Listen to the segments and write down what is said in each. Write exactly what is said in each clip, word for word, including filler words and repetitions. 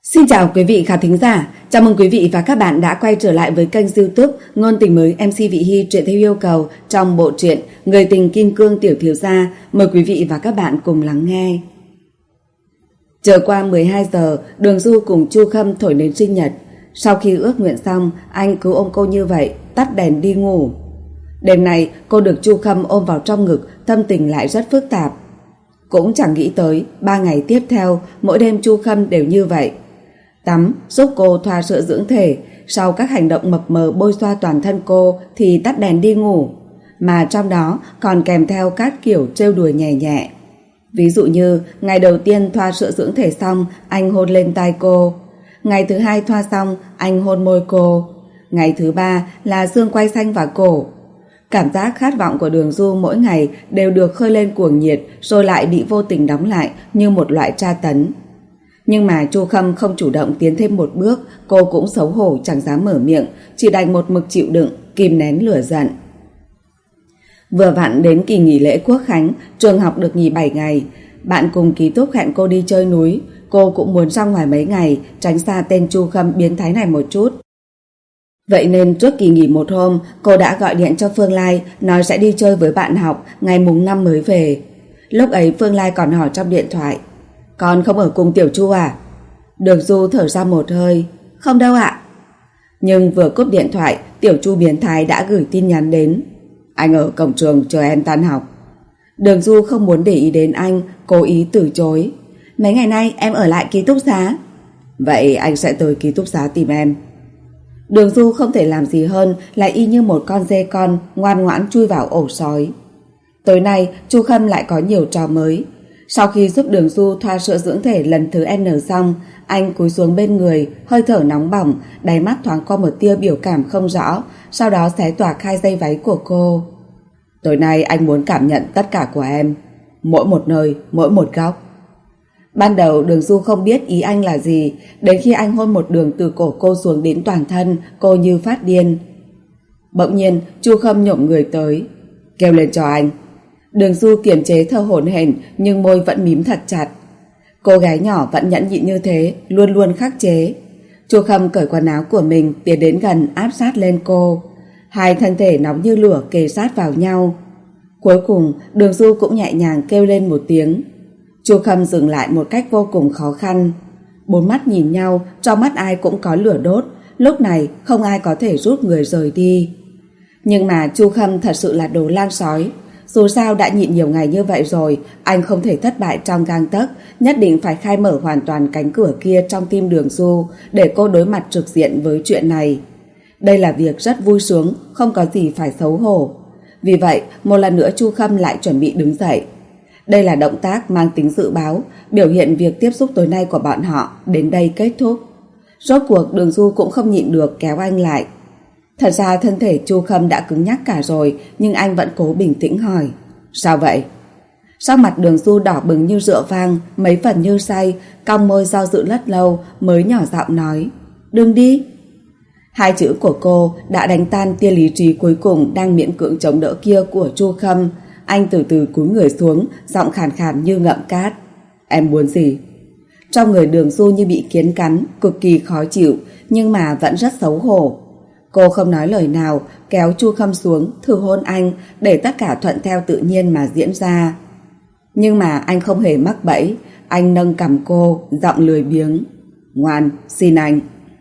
Xin chào quý vị khán thính giả, chào mừng quý vị và các bạn đã quay trở lại với kênh YouTube Ngôn tình mới em xê Vị Hy truyện theo yêu cầu trong bộ truyện Người tình kim cương tiểu thiếu gia. Mời quý vị và các bạn cùng lắng nghe. Trở qua mười hai giờ, Đường Du cùng Chu Khâm thổi nến sinh nhật. Sau khi ước nguyện xong, anh cứ ôm cô như vậy, tắt đèn đi ngủ. Đêm nay cô được Chu Khâm ôm vào trong ngực, tâm tình lại rất phức tạp. Cũng chẳng nghĩ tới ba ngày tiếp theo mỗi đêm Chu Khâm đều như vậy. Tắm giúp cô thoa sữa dưỡng thể, sau các hành động mập mờ bôi xoa toàn thân cô thì tắt đèn đi ngủ, mà trong đó còn kèm theo các kiểu trêu đùa nhẹ nhẹ. Ví dụ như ngày đầu tiên thoa sữa dưỡng thể xong, anh hôn lên tai cô. Ngày thứ hai thoa xong, anh hôn môi cô. Ngày thứ ba là xương quai xanh và cổ. Cảm giác khát vọng của Đường Du mỗi ngày đều được khơi lên cuồng nhiệt, rồi lại bị vô tình đóng lại như một loại tra tấn. Nhưng mà Chu Khâm không chủ động tiến thêm một bước, cô cũng xấu hổ chẳng dám mở miệng, chỉ đành một mực chịu đựng, kìm nén lửa giận. Vừa vặn đến kỳ nghỉ lễ Quốc khánh, trường học được nghỉ bảy ngày. Bạn cùng ký túc hẹn cô đi chơi núi, cô cũng muốn ra ngoài mấy ngày, tránh xa tên Chu Khâm biến thái này một chút. Vậy nên trước kỳ nghỉ một hôm, cô đã gọi điện cho Phương Lai, nói sẽ đi chơi với bạn học, ngày mùng năm mới về. Lúc ấy Phương Lai còn hỏi trong điện thoại: "Con không ở cùng Tiểu Chu à?" Đường Du thở ra một hơi: "Không đâu ạ." Nhưng vừa cúp điện thoại, Tiểu Chu biến thái đã gửi tin nhắn đến: "Anh ở cổng trường chờ em tan học." Đường Du không muốn để ý đến anh, cố ý từ chối: "Mấy ngày nay em ở lại ký túc xá." "Vậy anh sẽ tới ký túc xá tìm em." Đường Du không thể làm gì hơn là y như một con dê con ngoan ngoãn chui vào ổ sói. Tối nay Chu Khâm lại có nhiều trò mới. Sau khi giúp Đường Du thoa sữa dưỡng thể lần thứ N xong, anh cúi xuống bên người, hơi thở nóng bỏng, đáy mắt thoáng qua một tia biểu cảm không rõ, sau đó xé toạc hai dây váy của cô. "Tối nay anh muốn cảm nhận tất cả của em, mỗi một nơi, mỗi một góc." Ban đầu Đường Du không biết ý anh là gì, đến khi anh hôn một đường từ cổ cô xuống đến toàn thân, cô như phát điên. Bỗng nhiên Chu Khâm nhổm người tới: "Kêu lên cho anh." Đường Du kiềm chế thở hổn hển nhưng môi vẫn mím thật chặt. Cô gái nhỏ vẫn nhẫn nhịn như thế, luôn luôn khắc chế. Chu Khâm cởi quần áo của mình, tiến đến gần áp sát lên cô. Hai thân thể nóng như lửa kề sát vào nhau. Cuối cùng Đường Du cũng nhẹ nhàng kêu lên một tiếng. Chu Khâm dừng lại một cách vô cùng khó khăn. Bốn mắt nhìn nhau, trong mắt ai cũng có lửa đốt. Lúc này không ai có thể rút người rời đi. Nhưng mà Chu Khâm thật sự là đồ lang sói. Dù sao đã nhịn nhiều ngày như vậy rồi, anh không thể thất bại trong gang tấc, nhất định phải khai mở hoàn toàn cánh cửa kia trong tim Đường Du để cô đối mặt trực diện với chuyện này. Đây là việc rất vui sướng, không có gì phải xấu hổ. Vì vậy, một lần nữa Chu Khâm lại chuẩn bị đứng dậy. Đây là động tác mang tính dự báo, biểu hiện việc tiếp xúc tối nay của bọn họ đến đây kết thúc. Rốt cuộc Đường Du cũng không nhịn được kéo anh lại. Thật ra thân thể Chu Khâm đã cứng nhắc cả rồi, nhưng anh vẫn cố bình tĩnh hỏi: "Sao vậy?" Sắc mặt Đường Du đỏ bừng như rượu vang, mấy phần như say, cong môi do dự rất lâu mới nhỏ giọng nói: "Đừng đi." Hai chữ của cô đã đánh tan tia lý trí cuối cùng đang miễn cưỡng chống đỡ kia của Chu Khâm. Anh từ từ cúi người xuống, giọng khàn khàn như ngậm cát: "Em muốn gì?" Trong người Đường Du như bị kiến cắn, cực kỳ khó chịu, nhưng mà vẫn rất xấu hổ. Cô không nói lời nào, kéo Chu Khâm xuống, thử hôn anh, để tất cả thuận theo tự nhiên mà diễn ra. Nhưng mà anh không hề mắc bẫy. Anh nâng cằm cô, giọng lười biếng: "Ngoan, xin anh."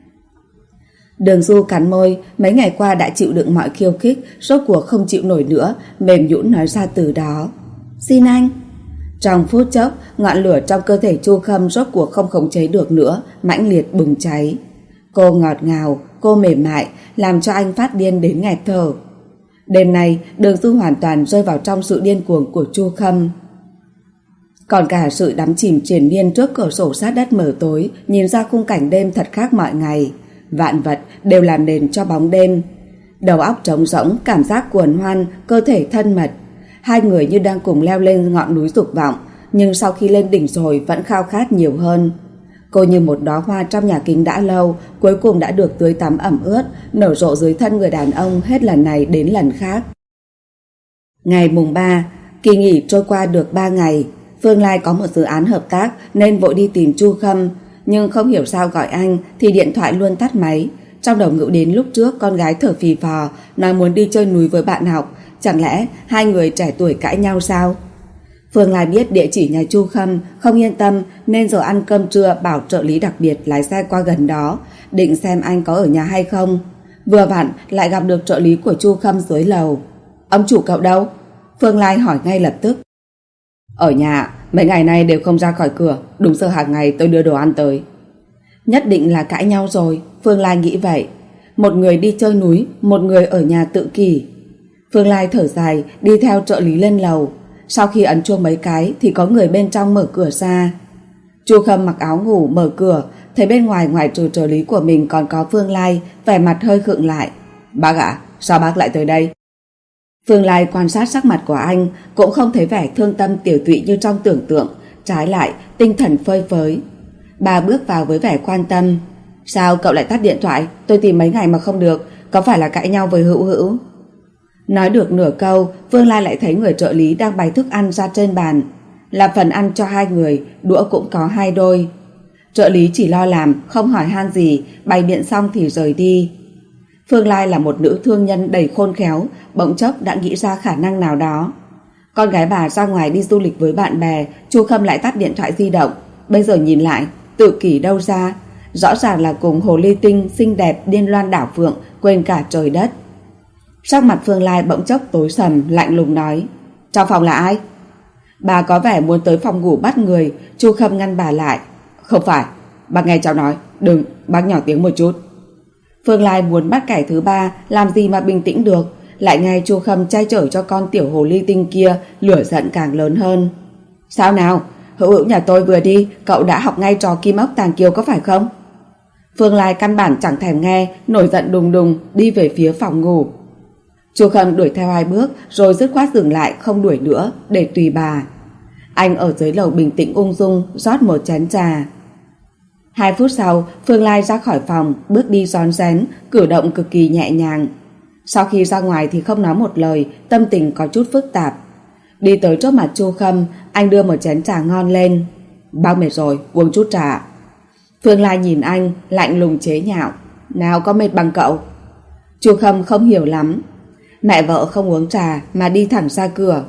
Đường Du cắn môi, mấy ngày qua đã chịu đựng mọi khiêu khích, rốt cuộc không chịu nổi nữa, mềm nhũn nói ra từ đó: "Xin anh." Trong phút chốc, ngọn lửa trong cơ thể Chu Khâm rốt cuộc không khống chế được nữa, mãnh liệt bùng cháy. Cô ngọt ngào, cô mềm mại, làm cho anh phát điên đến nghẹt thở. Đêm nay Đường Du hoàn toàn rơi vào trong sự điên cuồng của Chu Khâm. Còn cả sự đắm chìm triền miên trước cửa sổ sát đất mờ tối, nhìn ra khung cảnh đêm thật khác mọi ngày. Vạn vật đều làm nền cho bóng đêm. Đầu óc trống rỗng, cảm giác cuồn hoan, cơ thể thân mật. Hai người như đang cùng leo lên ngọn núi dục vọng, nhưng sau khi lên đỉnh rồi vẫn khao khát nhiều hơn. Cô như một đóa hoa trong nhà kính đã lâu, cuối cùng đã được tưới tắm ẩm ướt, nở rộ dưới thân người đàn ông hết lần này đến lần khác. Ngày mùng ba, kỳ nghỉ trôi qua được ba ngày. Phương Lai có một dự án hợp tác nên vội đi tìm Chu Khâm. Nhưng không hiểu sao gọi anh thì điện thoại luôn tắt máy. Trong đầu ngữ đến lúc trước con gái thở phì phò nói muốn đi chơi núi với bạn học. Chẳng lẽ hai người trẻ tuổi cãi nhau sao? Phương Lai biết địa chỉ nhà Chu Khâm, không yên tâm nên giờ ăn cơm trưa bảo trợ lý đặc biệt lái xe qua gần đó, định xem anh có ở nhà hay không. Vừa vặn lại gặp được trợ lý của Chu Khâm dưới lầu. Ông chủ cậu đâu? Phương Lai hỏi ngay lập tức. Ở nhà, mấy ngày nay đều không ra khỏi cửa, đúng giờ hàng ngày tôi đưa đồ ăn tới. Nhất định là cãi nhau rồi, Phương Lai nghĩ vậy. Một người đi chơi núi, một người ở nhà tự kỷ. Phương Lai thở dài đi theo trợ lý lên lầu. Sau khi ấn chuông mấy cái thì có người bên trong mở cửa ra. Chu Khâm mặc áo ngủ mở cửa, thấy bên ngoài ngoài trừ trợ lý của mình còn có Phương Lai, vẻ mặt hơi khựng lại. Bác ạ, sao bác lại tới đây? Phương Lai quan sát sắc mặt của anh, cũng không thấy vẻ thương tâm tiểu tụy như trong tưởng tượng, trái lại tinh thần phơi phới. Bà bước vào với vẻ quan tâm. Sao cậu lại tắt điện thoại? Tôi tìm mấy ngày mà không được, có phải là cãi nhau với Hữu Hữu? Nói được nửa câu, Phương Lai lại thấy người trợ lý đang bày thức ăn ra trên bàn. Là phần ăn cho hai người, đũa cũng có hai đôi. Trợ lý chỉ lo làm, không hỏi han gì, bày biện xong thì rời đi. Phương Lai là một nữ thương nhân đầy khôn khéo, bỗng chốc đã nghĩ ra khả năng nào đó. Con gái bà ra ngoài đi du lịch với bạn bè, Chu Khâm lại tắt điện thoại di động. Bây giờ nhìn lại, tự kỷ đâu ra? Rõ ràng là cùng hồ ly tinh xinh đẹp điên loan đảo phượng, quên cả trời đất. Sắc mặt Phương Lai bỗng chốc tối sầm, lạnh lùng nói. Trong phòng là ai? Bà có vẻ muốn tới phòng ngủ bắt người. Chu Khâm ngăn bà lại. Không phải, bác nghe cháu nói. Đừng, bác nhỏ tiếng một chút. Phương Lai muốn bắt kẻ thứ ba, làm gì mà bình tĩnh được. Lại nghe Chu Khâm che chở cho con tiểu hồ ly tinh kia, lửa giận càng lớn hơn. Sao nào? Hữu Hữu nhà tôi vừa đi, cậu đã học ngay trò kim ốc tàng kiều có phải không? Phương Lai căn bản chẳng thèm nghe, nổi giận đùng đùng đi về phía phòng ngủ. Chu Khâm đuổi theo hai bước rồi dứt khoát dừng lại không đuổi nữa để tùy bà. Anh ở dưới lầu bình tĩnh ung dung rót một chén trà. Hai phút sau, Phương Lai ra khỏi phòng, bước đi rón rén, cử động cực kỳ nhẹ nhàng. Sau khi ra ngoài thì không nói một lời, tâm tình có chút phức tạp. Đi tới trước mặt Chu Khâm, anh đưa một chén trà ngon lên. Bác mệt rồi, uống chút trà. Phương Lai nhìn anh, lạnh lùng chế nhạo. Nào có mệt bằng cậu? Chu Khâm không hiểu lắm. Mẹ vợ không uống trà mà đi thẳng ra cửa.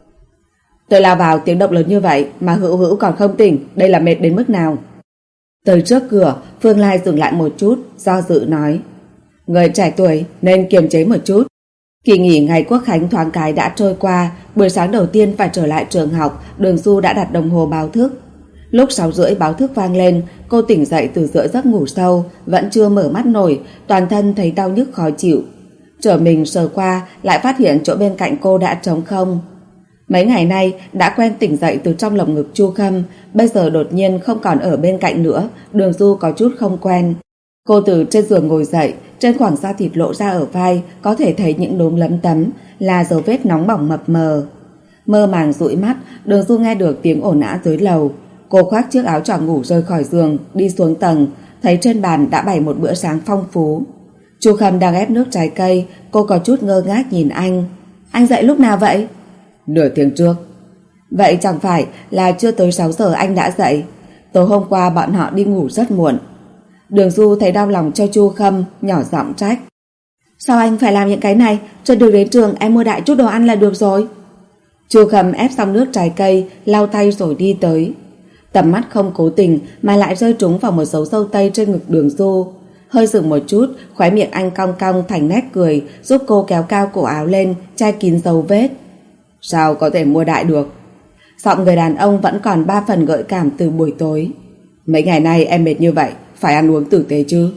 Tôi lao vào tiếng động lớn như vậy mà Hữu Hữu còn không tỉnh, đây là mệt đến mức nào? Tới trước cửa, Phương Lai dừng lại một chút, do dự nói. Người trẻ tuổi nên kiềm chế một chút. Kỳ nghỉ ngày Quốc khánh thoáng cái đã trôi qua, buổi sáng đầu tiên phải trở lại trường học, Đường Du đã đặt đồng hồ báo thức. Lúc sáu rưỡi báo thức vang lên, cô tỉnh dậy từ giữa giấc ngủ sâu, vẫn chưa mở mắt nổi, toàn thân thấy đau nhức khó chịu. Trở mình sờ qua, lại phát hiện chỗ bên cạnh cô đã trống không. Mấy ngày nay đã quen tỉnh dậy từ trong lồng ngực Chu Khâm, bây giờ đột nhiên không còn ở bên cạnh nữa, Đường Du có chút không quen. Cô từ trên giường ngồi dậy, trên khoảng da thịt lộ ra ở vai, có thể thấy những đốm lấm tấm, là dấu vết nóng bỏng mập mờ. Mơ màng dụi mắt, Đường Du nghe được tiếng ồn ào dưới lầu. Cô khoác chiếc áo choàng ngủ rơi khỏi giường, đi xuống tầng, thấy trên bàn đã bày một bữa sáng phong phú. Chu Khâm đang ép nước trái cây, cô có chút ngơ ngác nhìn anh. Anh dậy lúc nào vậy? Nửa tiếng trước. Vậy chẳng phải là chưa tới sáu giờ anh đã dậy? Tối hôm qua bọn họ đi ngủ rất muộn. Đường Du thấy đau lòng cho Chu Khâm, nhỏ giọng trách. Sao anh phải làm những cái này? Trên đường đến trường em mua đại chút đồ ăn là được rồi. Chu Khâm ép xong nước trái cây, lau tay rồi đi tới. Tầm mắt không cố tình mà lại rơi trúng vào một dấu râu tây trên ngực Đường Du. Hơi dừng một chút, khóe miệng anh cong cong thành nét cười, giúp cô kéo cao cổ áo lên, che kín dấu vết. Sao có thể mua đại được? Giọng người đàn ông vẫn còn ba phần gợi cảm từ buổi tối. Mấy ngày nay em mệt như vậy, phải ăn uống tử tế chứ.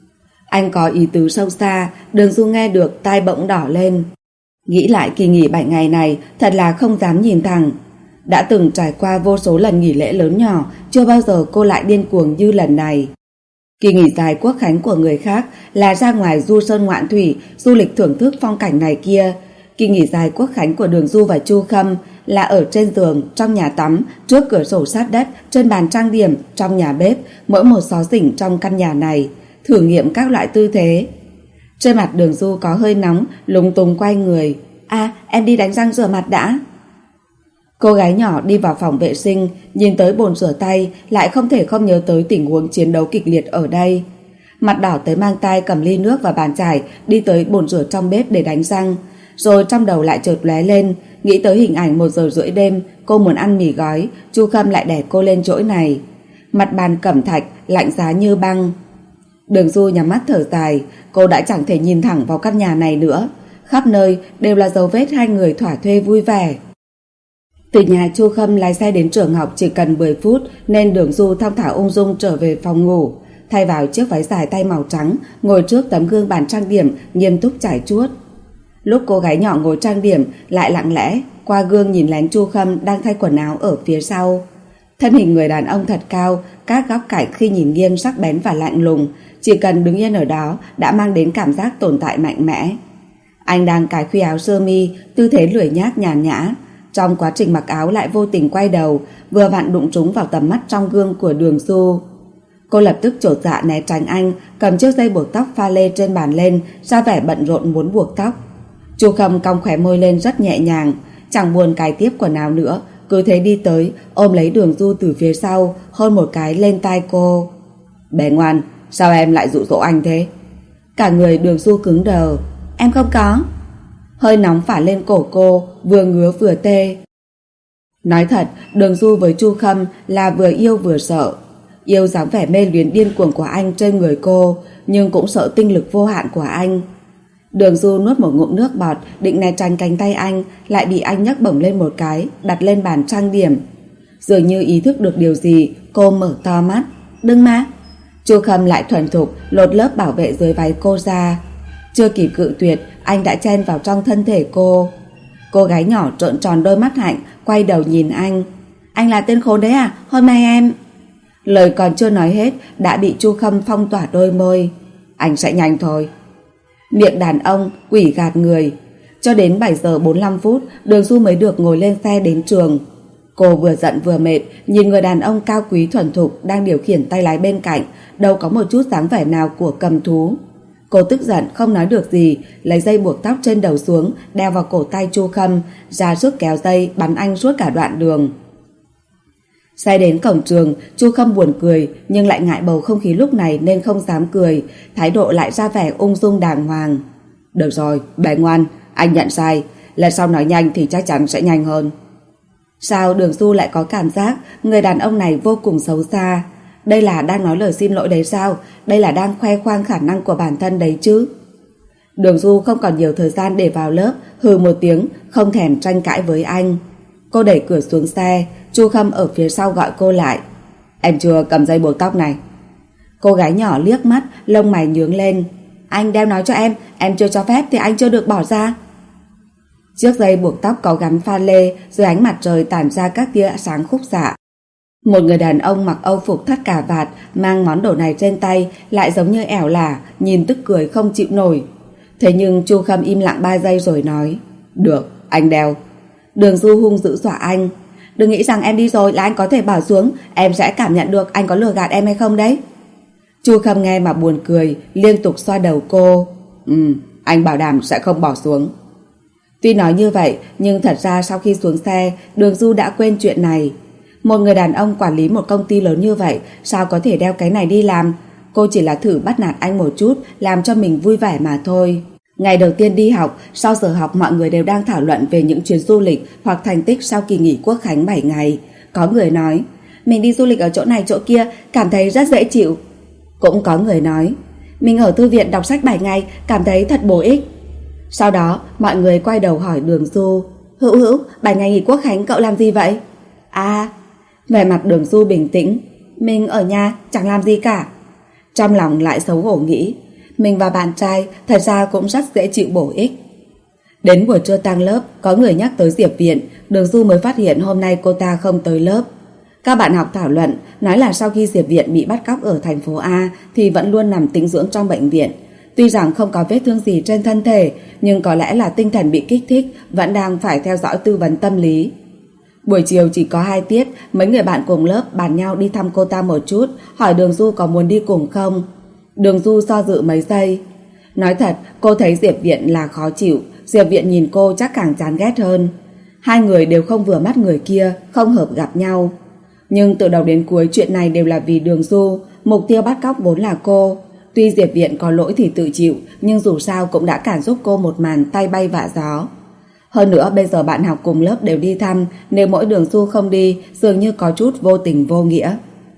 Anh có ý tứ sâu xa, Đường Du nghe được tai bỗng đỏ lên. Nghĩ lại kỳ nghỉ bảy ngày này, thật là không dám nhìn thẳng. Đã từng trải qua vô số lần nghỉ lễ lớn nhỏ, chưa bao giờ cô lại điên cuồng như lần này. Kỳ nghỉ dài Quốc khánh của người khác là ra ngoài du sơn ngoạn thủy, du lịch thưởng thức phong cảnh này kia. Kỳ nghỉ dài Quốc khánh của Đường Du và Chu Khâm là ở trên giường, trong nhà tắm, trước cửa sổ sát đất, trên bàn trang điểm, trong nhà bếp, mỗi một xó xỉnh trong căn nhà này, thử nghiệm các loại tư thế. Trên mặt Đường Du có hơi nóng, lúng túng quay người. À, em đi đánh răng rửa mặt đã. Cô gái nhỏ đi vào phòng vệ sinh, nhìn tới bồn rửa tay, lại không thể không nhớ tới tình huống chiến đấu kịch liệt ở đây. Mặt đỏ tới mang tay cầm ly nước và bàn chải, đi tới bồn rửa trong bếp để đánh răng. Rồi trong đầu lại chợt lóe lên, nghĩ tới hình ảnh một giờ rưỡi đêm, cô muốn ăn mì gói, Chu Khâm lại đè cô lên chỗ này. Mặt bàn cẩm thạch, lạnh giá như băng. Đường Du nhắm mắt thở dài, cô đã chẳng thể nhìn thẳng vào căn nhà này nữa. Khắp nơi đều là dấu vết hai người thỏa thuê vui vẻ. Từ nhà Chu Khâm lái xe đến trường học chỉ cần mười phút, nên Đường Du thong thả ung dung trở về phòng ngủ, thay vào chiếc váy dài tay màu trắng, ngồi trước tấm gương bàn trang điểm, nghiêm túc trải chuốt. Lúc cô gái nhỏ ngồi trang điểm, lại lặng lẽ qua gương nhìn lén Chu Khâm đang thay quần áo ở phía sau. Thân hình người đàn ông thật cao, các góc cạnh khi nhìn nghiêng sắc bén và lạnh lùng, chỉ cần đứng yên ở đó đã mang đến cảm giác tồn tại mạnh mẽ. Anh đang cài khuy áo sơ mi, tư thế lười nhác nhàn nhã. Trong quá trình mặc áo lại vô tình quay đầu, vừa vặn đụng trúng vào tầm mắt trong gương của Đường Du. Cô lập tức chột dạ né tránh anh, cầm chiếc dây buộc tóc pha lê trên bàn lên, ra vẻ bận rộn muốn buộc tóc. Chu Khâm cong khóe môi lên rất nhẹ nhàng, chẳng buồn cài tiếp quần áo nữa, cứ thế đi tới, ôm lấy Đường Du từ phía sau, hôn một cái lên tai cô. Bé ngoan, sao em lại dụ dỗ anh thế? Cả người Đường Du cứng đờ. Em không có. Hơi nóng phả lên cổ cô, vừa ngứa vừa tê. Nói thật, Đường Du với Chu Khâm là vừa yêu vừa sợ. Yêu dáng vẻ mê luyến điên cuồng của anh trên người cô, nhưng cũng sợ tinh lực vô hạn của anh. Đường Du nuốt một ngụm nước bọt, định né tránh cánh tay anh, lại bị anh nhấc bổng lên một cái, đặt lên bàn trang điểm. Dường như ý thức được điều gì, cô mở to mắt. Đừng mà. Chu Khâm lại thuần thục lột lớp bảo vệ dưới váy cô ra. Chưa kịp cự tuyệt, anh đã chen vào trong thân thể cô. Cô gái nhỏ trợn tròn đôi mắt hạnh, quay đầu nhìn anh. Anh là tên khốn đấy à? Hôm nay em... Lời còn chưa nói hết đã bị Chu Khâm phong tỏa đôi môi. Anh sẽ nhanh thôi. Miệng đàn ông quỷ gạt người. Cho đến bảy giờ bốn mươi lăm phút, Đường Du mới được ngồi lên xe đến trường. Cô vừa giận vừa mệt, nhìn người đàn ông cao quý thuần thục đang điều khiển tay lái bên cạnh, đâu có một chút dáng vẻ nào của cầm thú. Cô tức giận không nói được gì, lấy dây buộc tóc trên đầu xuống, đeo vào cổ tay Chu Khâm, ra sức kéo dây bắn anh suốt cả đoạn đường. Xe đến cổng trường, Chu Khâm buồn cười nhưng lại ngại bầu không khí lúc này nên không dám cười, thái độ lại ra vẻ ung dung đàng hoàng. Được rồi, bé ngoan, anh nhận sai, lần sau nói nhanh thì chắc chắn sẽ nhanh hơn. Sao Đường Du lại có cảm giác người đàn ông này vô cùng xấu xa? Đây là đang nói lời xin lỗi đấy sao? Đây là đang khoe khoang khả năng của bản thân đấy chứ? Đường Du không còn nhiều thời gian để vào lớp, hừ một tiếng, không thèm tranh cãi với anh. Cô đẩy cửa xuống xe, Chu Khâm ở phía sau gọi cô lại. Em chưa cầm dây buộc tóc này. Cô gái nhỏ liếc mắt, lông mày nhướng lên. Anh đeo nói cho em, em chưa cho phép thì anh chưa được bỏ ra. Chiếc dây buộc tóc có gắn pha lê, dưới ánh mặt trời tản ra các tia sáng khúc xạ. Một người đàn ông mặc âu phục thắt cà vạt, mang món đồ này trên tay, lại giống như ẻo lả, nhìn tức cười không chịu nổi. Thế nhưng Chu Khâm im lặng ba giây rồi nói. Được, anh đeo. Đường Du hung dữ dọa anh. Đừng nghĩ rằng em đi rồi là anh có thể bỏ xuống, em sẽ cảm nhận được anh có lừa gạt em hay không đấy. Chu Khâm nghe mà buồn cười, liên tục xoa đầu cô. Ừ, anh bảo đảm sẽ không bỏ xuống. Tuy nói như vậy, nhưng thật ra sau khi xuống xe, Đường Du đã quên chuyện này. Một người đàn ông quản lý một công ty lớn như vậy, sao có thể đeo cái này đi làm? Cô chỉ là thử bắt nạt anh một chút, làm cho mình vui vẻ mà thôi. Ngày đầu tiên đi học, sau giờ học mọi người đều đang thảo luận về những chuyến du lịch hoặc thành tích sau kỳ nghỉ Quốc khánh bảy ngày. Có người nói, mình đi du lịch ở chỗ này chỗ kia, cảm thấy rất dễ chịu. Cũng có người nói, mình ở thư viện đọc sách bảy ngày, cảm thấy thật bổ ích. Sau đó, mọi người quay đầu hỏi Đường Du, Hữu Hữu, bảy ngày nghỉ Quốc khánh cậu làm gì vậy? À, vẻ mặt Đường Du bình tĩnh, mình ở nhà chẳng làm gì cả. Trong lòng lại xấu hổ nghĩ, mình và bạn trai thật ra cũng rất dễ chịu bổ ích. Đến buổi trưa tăng lớp, có người nhắc tới Diệp Viện, Đường Du mới phát hiện hôm nay cô ta không tới lớp. Các bạn học thảo luận, nói là sau khi Diệp Viện bị bắt cóc ở thành phố A thì vẫn luôn nằm tĩnh dưỡng trong bệnh viện. Tuy rằng không có vết thương gì trên thân thể, nhưng có lẽ là tinh thần bị kích thích, vẫn đang phải theo dõi tư vấn tâm lý. Buổi chiều chỉ có hai tiết, mấy người bạn cùng lớp bàn nhau đi thăm cô ta một chút, hỏi Đường Du có muốn đi cùng không. Đường Du do dự mấy giây. Nói thật, cô thấy Diệp Viện là khó chịu, Diệp Viện nhìn cô chắc càng chán ghét hơn. Hai người đều không vừa mắt người kia, không hợp gặp nhau. Nhưng từ đầu đến cuối chuyện này đều là vì Đường Du, mục tiêu bắt cóc vốn là cô. Tuy Diệp Viện có lỗi thì tự chịu, nhưng dù sao cũng đã cản giúp cô một màn tay bay vạ gió. Hơn nữa bây giờ bạn học cùng lớp đều đi thăm, nếu mỗi Đường Du không đi, dường như có chút vô tình vô nghĩa.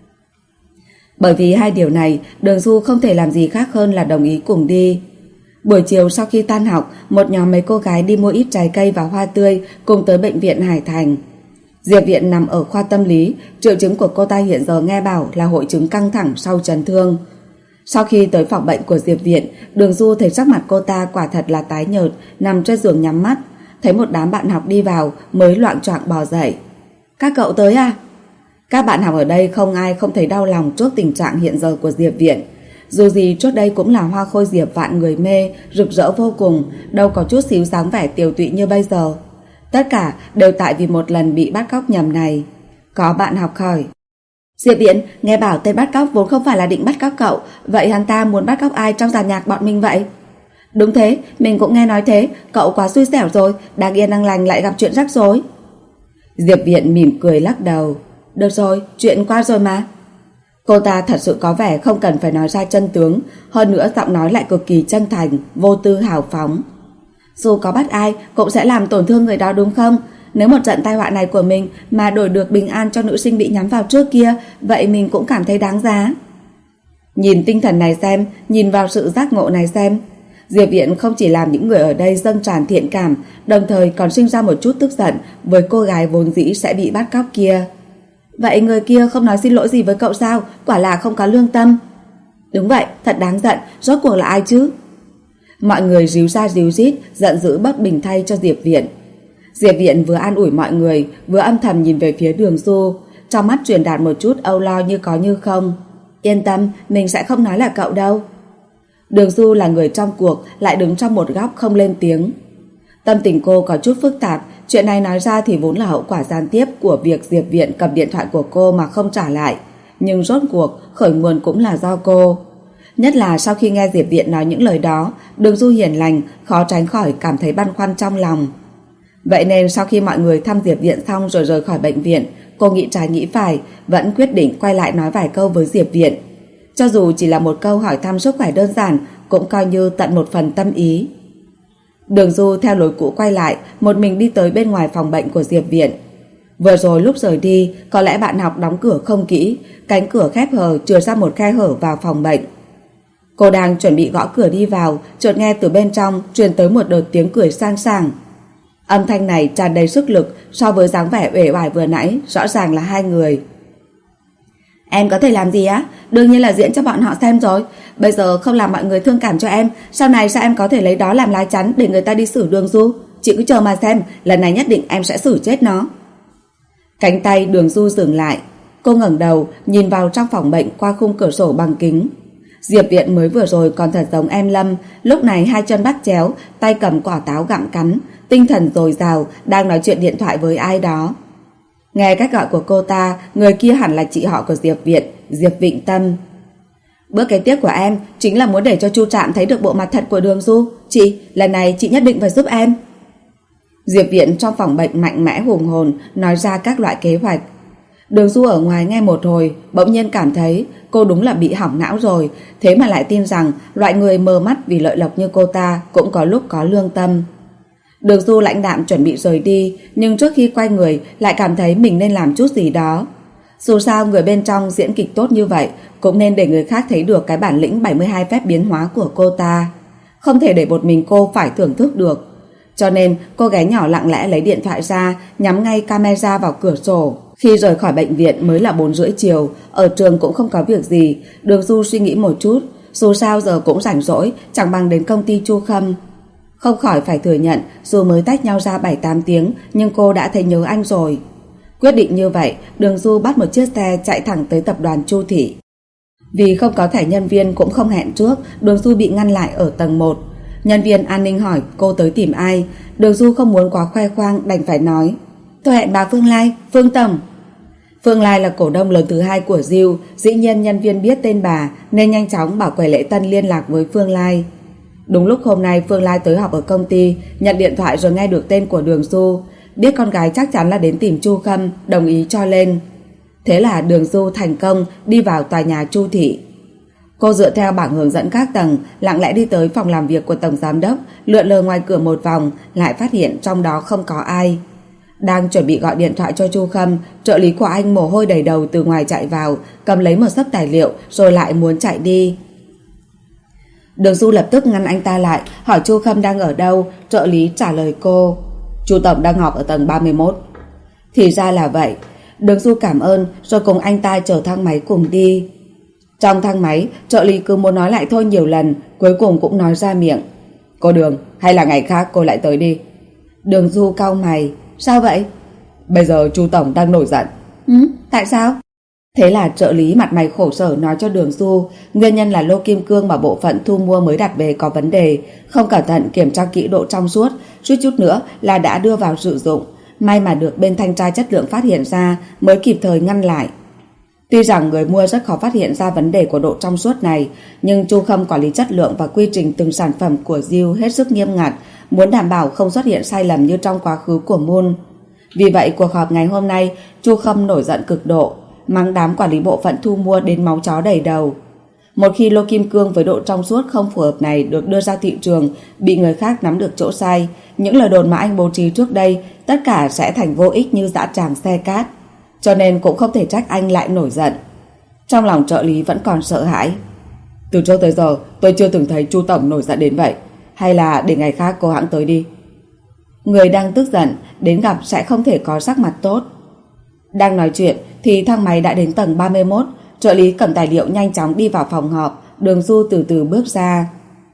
Bởi vì hai điều này, Đường Du không thể làm gì khác hơn là đồng ý cùng đi. Buổi chiều sau khi tan học, một nhóm mấy cô gái đi mua ít trái cây và hoa tươi cùng tới bệnh viện Hải Thành. Diệp Viện nằm ở khoa tâm lý, triệu chứng của cô ta hiện giờ nghe bảo là hội chứng căng thẳng sau chấn thương. Sau khi tới phòng bệnh của Diệp Viện, Đường Du thấy sắc mặt cô ta quả thật là tái nhợt, nằm trên giường nhắm mắt. Thấy một đám bạn học đi vào mới loạng choạng bò dậy. Các cậu tới à? Các bạn học ở đây không ai không thấy đau lòng trước tình trạng hiện giờ của Diệp Viện. Dù gì trước đây cũng là hoa khôi Diệp vạn người mê, rực rỡ vô cùng, đâu có chút xíu dáng vẻ tiều tụy như bây giờ. Tất cả đều tại vì một lần bị bắt cóc nhầm này. Có bạn học hỏi: Diệp Viện, nghe bảo tên bắt cóc vốn không phải là định bắt cóc cậu, vậy hắn ta muốn bắt cóc ai trong dàn nhạc bọn mình vậy? Đúng thế, mình cũng nghe nói thế, cậu quá xui xẻo rồi, đang yên đang lành lại gặp chuyện rắc rối. Diệp Viện mỉm cười lắc đầu. Được rồi, chuyện qua rồi mà. Cô ta thật sự có vẻ không cần phải nói ra chân tướng, hơn nữa giọng nói lại cực kỳ chân thành, vô tư hào phóng. Dù có bắt ai cũng sẽ làm tổn thương người đó đúng không? Nếu một trận tai họa này của mình mà đổi được bình an cho nữ sinh bị nhắm vào trước kia, vậy mình cũng cảm thấy đáng giá. Nhìn tinh thần này xem, nhìn vào sự giác ngộ này xem, Diệp Viện không chỉ làm những người ở đây dâng tràn thiện cảm, đồng thời còn sinh ra một chút tức giận với cô gái vốn dĩ sẽ bị bắt cóc kia. Vậy người kia không nói xin lỗi gì với cậu sao? Quả là không có lương tâm. Đúng vậy, thật đáng giận, rốt cuộc là ai chứ? Mọi người ríu ra ríu rít, giận dữ bất bình thay cho Diệp Viện. Diệp Viện vừa an ủi mọi người, vừa âm thầm nhìn về phía Đường Du, trong mắt truyền đạt một chút âu lo như có như không. Yên tâm, mình sẽ không nói là cậu đâu. Đường Du là người trong cuộc, lại đứng trong một góc không lên tiếng. Tâm tình cô có chút phức tạp. Chuyện này nói ra thì vốn là hậu quả gián tiếp của việc Diệp Viện cầm điện thoại của cô mà không trả lại, nhưng rốt cuộc khởi nguồn cũng là do cô. Nhất là sau khi nghe Diệp Viện nói những lời đó, Đường Du hiền lành khó tránh khỏi cảm thấy băn khoăn trong lòng. Vậy nên sau khi mọi người thăm Diệp Viện xong rồi rời khỏi bệnh viện, cô nghĩ trái nghĩ phải, vẫn quyết định quay lại nói vài câu với Diệp Viện. Cho dù chỉ là một câu hỏi thăm sức khỏe đơn giản, cũng coi như tận một phần tâm ý. Đường Du theo lối cũ quay lại, một mình đi tới bên ngoài phòng bệnh của Diệp Viện. Vừa rồi lúc rời đi, có lẽ bạn học đóng cửa không kỹ, cánh cửa khép hờ chừa ra một khe hở vào phòng bệnh. Cô đang chuẩn bị gõ cửa đi vào, chợt nghe từ bên trong truyền tới một đợt tiếng cười sang sảng. Âm thanh này tràn đầy sức lực, so với dáng vẻ uể oải vừa nãy, rõ ràng là hai người. Em có thể làm gì á? Đương nhiên là diễn cho bọn họ xem rồi. Bây giờ không làm mọi người thương cảm cho em, sau này sao em có thể lấy đó làm lá chắn để người ta đi xử Đường Du? Chị cứ chờ mà xem, lần này nhất định em sẽ xử chết nó. Cánh tay Đường Du dừng lại. Cô ngẩng đầu nhìn vào trong phòng bệnh qua khung cửa sổ bằng kính. Diệp Viện mới vừa rồi còn thật giống em Lâm, lúc này hai chân bắt chéo, tay cầm quả táo gặm cắn, tinh thần dồi dào, đang nói chuyện điện thoại với ai đó. Nghe cách gọi của cô ta, người kia hẳn là chị họ của Diệp Viện, Diệp Vịnh Tâm. Bước kế tiếp của em chính là muốn để cho Chu Trạm thấy được bộ mặt thật của Đường Du. Chị, lần này chị nhất định phải giúp em. Diệp Viện trong phòng bệnh mạnh mẽ hùng hồn nói ra các loại kế hoạch. Đường Du ở ngoài nghe một hồi, bỗng nhiên cảm thấy cô đúng là bị hỏng não rồi, thế mà lại tin rằng loại người mờ mắt vì lợi lộc như cô ta cũng có lúc có lương tâm. Đường Du lãnh đạm chuẩn bị rời đi, nhưng trước khi quay người lại cảm thấy mình nên làm chút gì đó. Dù sao người bên trong diễn kịch tốt như vậy, cũng nên để người khác thấy được cái bản lĩnh bảy mươi hai phép biến hóa của cô ta. Không thể để một mình cô phải thưởng thức được. Cho nên cô gái nhỏ lặng lẽ lấy điện thoại ra, nhắm ngay camera vào cửa sổ. Khi rời khỏi bệnh viện mới là bốn rưỡi chiều, ở trường cũng không có việc gì. Đường Du suy nghĩ một chút, dù sao giờ cũng rảnh rỗi, chẳng bằng đến công ty Chu Khâm. Không khỏi phải thừa nhận, dù mới tách nhau ra bảy tám tiếng, nhưng cô đã thấy nhớ anh rồi. Quyết định như vậy, Đường Du bắt một chiếc xe chạy thẳng tới tập đoàn Chu Thị. Vì không có thẻ nhân viên cũng không hẹn trước, Đường Du bị ngăn lại ở tầng một. Nhân viên an ninh hỏi cô tới tìm ai. Đường Du không muốn quá khoe khoang, đành phải nói: Tôi hẹn bà Phương Lai, Phương Tổng. Phương Lai là cổ đông lớn thứ hai của Diêu, dĩ nhiên nhân viên biết tên bà nên nhanh chóng bảo quầy lễ tân liên lạc với Phương Lai. Đúng lúc hôm nay Phương Lai tới họp ở công ty, nhận điện thoại rồi nghe được tên của Đường Du. biết con gái chắc chắn là đến tìm Chu Khâm, đồng ý cho lên. Thế là Đường Du thành công đi vào tòa nhà Chu thị. Cô dựa theo bảng hướng dẫn các tầng, lặng lẽ đi tới phòng làm việc của tổng giám đốc, lượn lờ ngoài cửa một vòng, lại phát hiện trong đó không có ai. Đang chuẩn bị gọi điện thoại cho Chu Khâm, trợ lý của anh mồ hôi đầy đầu từ ngoài chạy vào, cầm lấy một xấp tài liệu rồi lại muốn chạy đi. Đường Du lập tức ngăn anh ta lại, hỏi Chu Khâm đang ở đâu. Trợ lý trả lời cô: Chu tổng đang họp ở tầng ba mươi mốt. Thì ra là vậy. Đường Du cảm ơn rồi cùng anh ta chở thang máy cùng đi. Trong thang máy, trợ lý cứ muốn nói lại thôi nhiều lần, cuối cùng cũng nói ra miệng: Cô Đường, hay là ngày khác cô lại tới đi. Đường Du cau mày: Sao vậy? Bây giờ Chu tổng đang nổi giận. Ừ, tại sao? Thế là trợ lý mặt mày khổ sở nói cho Đường Du, nguyên nhân là lô kim cương mà bộ phận thu mua mới đặt về có vấn đề, không cẩn thận kiểm tra kỹ độ trong suốt, suýt chút nữa là đã đưa vào sử dụng. May mà được bên thanh tra chất lượng phát hiện ra mới kịp thời ngăn lại. Tuy rằng người mua rất khó phát hiện ra vấn đề của độ trong suốt này, nhưng Chu Khâm quản lý chất lượng và quy trình từng sản phẩm của Diêu hết sức nghiêm ngặt, muốn đảm bảo không xuất hiện sai lầm như trong quá khứ của Moon. Vì vậy cuộc họp ngày hôm nay, Chu Khâm nổi giận cực độ, mắng đám quản lý bộ phận thu mua đến máu chó đầy đầu. Một khi lô kim cương với độ trong suốt không phù hợp này được đưa ra thị trường, bị người khác nắm được chỗ sai, những lời đồn mà anh bố trí trước đây tất cả sẽ thành vô ích như dã tràng xe cát. Cho nên cũng không thể trách anh lại nổi giận. Trong lòng trợ lý vẫn còn sợ hãi. Từ trước tới giờ tôi chưa từng thấy Chu tổng nổi giận đến vậy. Hay là để ngày khác cô hãng tới đi. Người đang tức giận đến gặp sẽ không thể có sắc mặt tốt. Đang nói chuyện thì thang máy đã đến tầng ba mươi mốt. Trợ lý cầm tài liệu nhanh chóng đi vào phòng họp. Đường Du từ từ bước ra.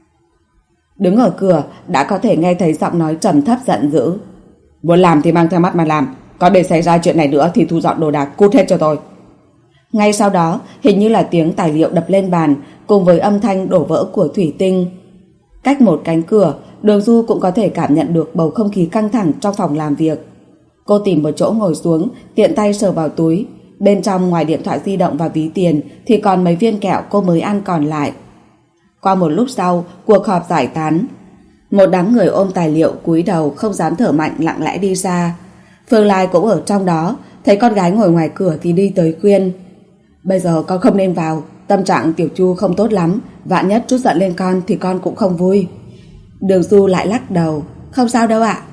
Đứng ở cửa đã có thể nghe thấy giọng nói trầm thấp giận dữ. Muốn làm thì mang theo mắt mà làm. Có để xảy ra chuyện này nữa thì thu dọn đồ đạc cút hết cho tôi. Ngay sau đó hình như là tiếng tài liệu đập lên bàn cùng với âm thanh đổ vỡ của thủy tinh. Cách một cánh cửa, Đường Du cũng có thể cảm nhận được bầu không khí căng thẳng trong phòng làm việc. Cô tìm một chỗ ngồi xuống, tiện tay sờ vào túi. Bên trong ngoài điện thoại di động và ví tiền thì còn mấy viên kẹo cô mới ăn còn lại. Qua một lúc sau, cuộc họp giải tán. Một đám người ôm tài liệu cúi đầu không dám thở mạnh lặng lẽ đi ra. Phương Lai cũng ở trong đó, thấy con gái ngồi ngoài cửa thì đi tới khuyên. Bây giờ con không nên vào, tâm trạng Tiểu Chu không tốt lắm, vạn nhất trút giận lên con thì con cũng không vui. Đường Du lại lắc đầu. Không sao đâu ạ.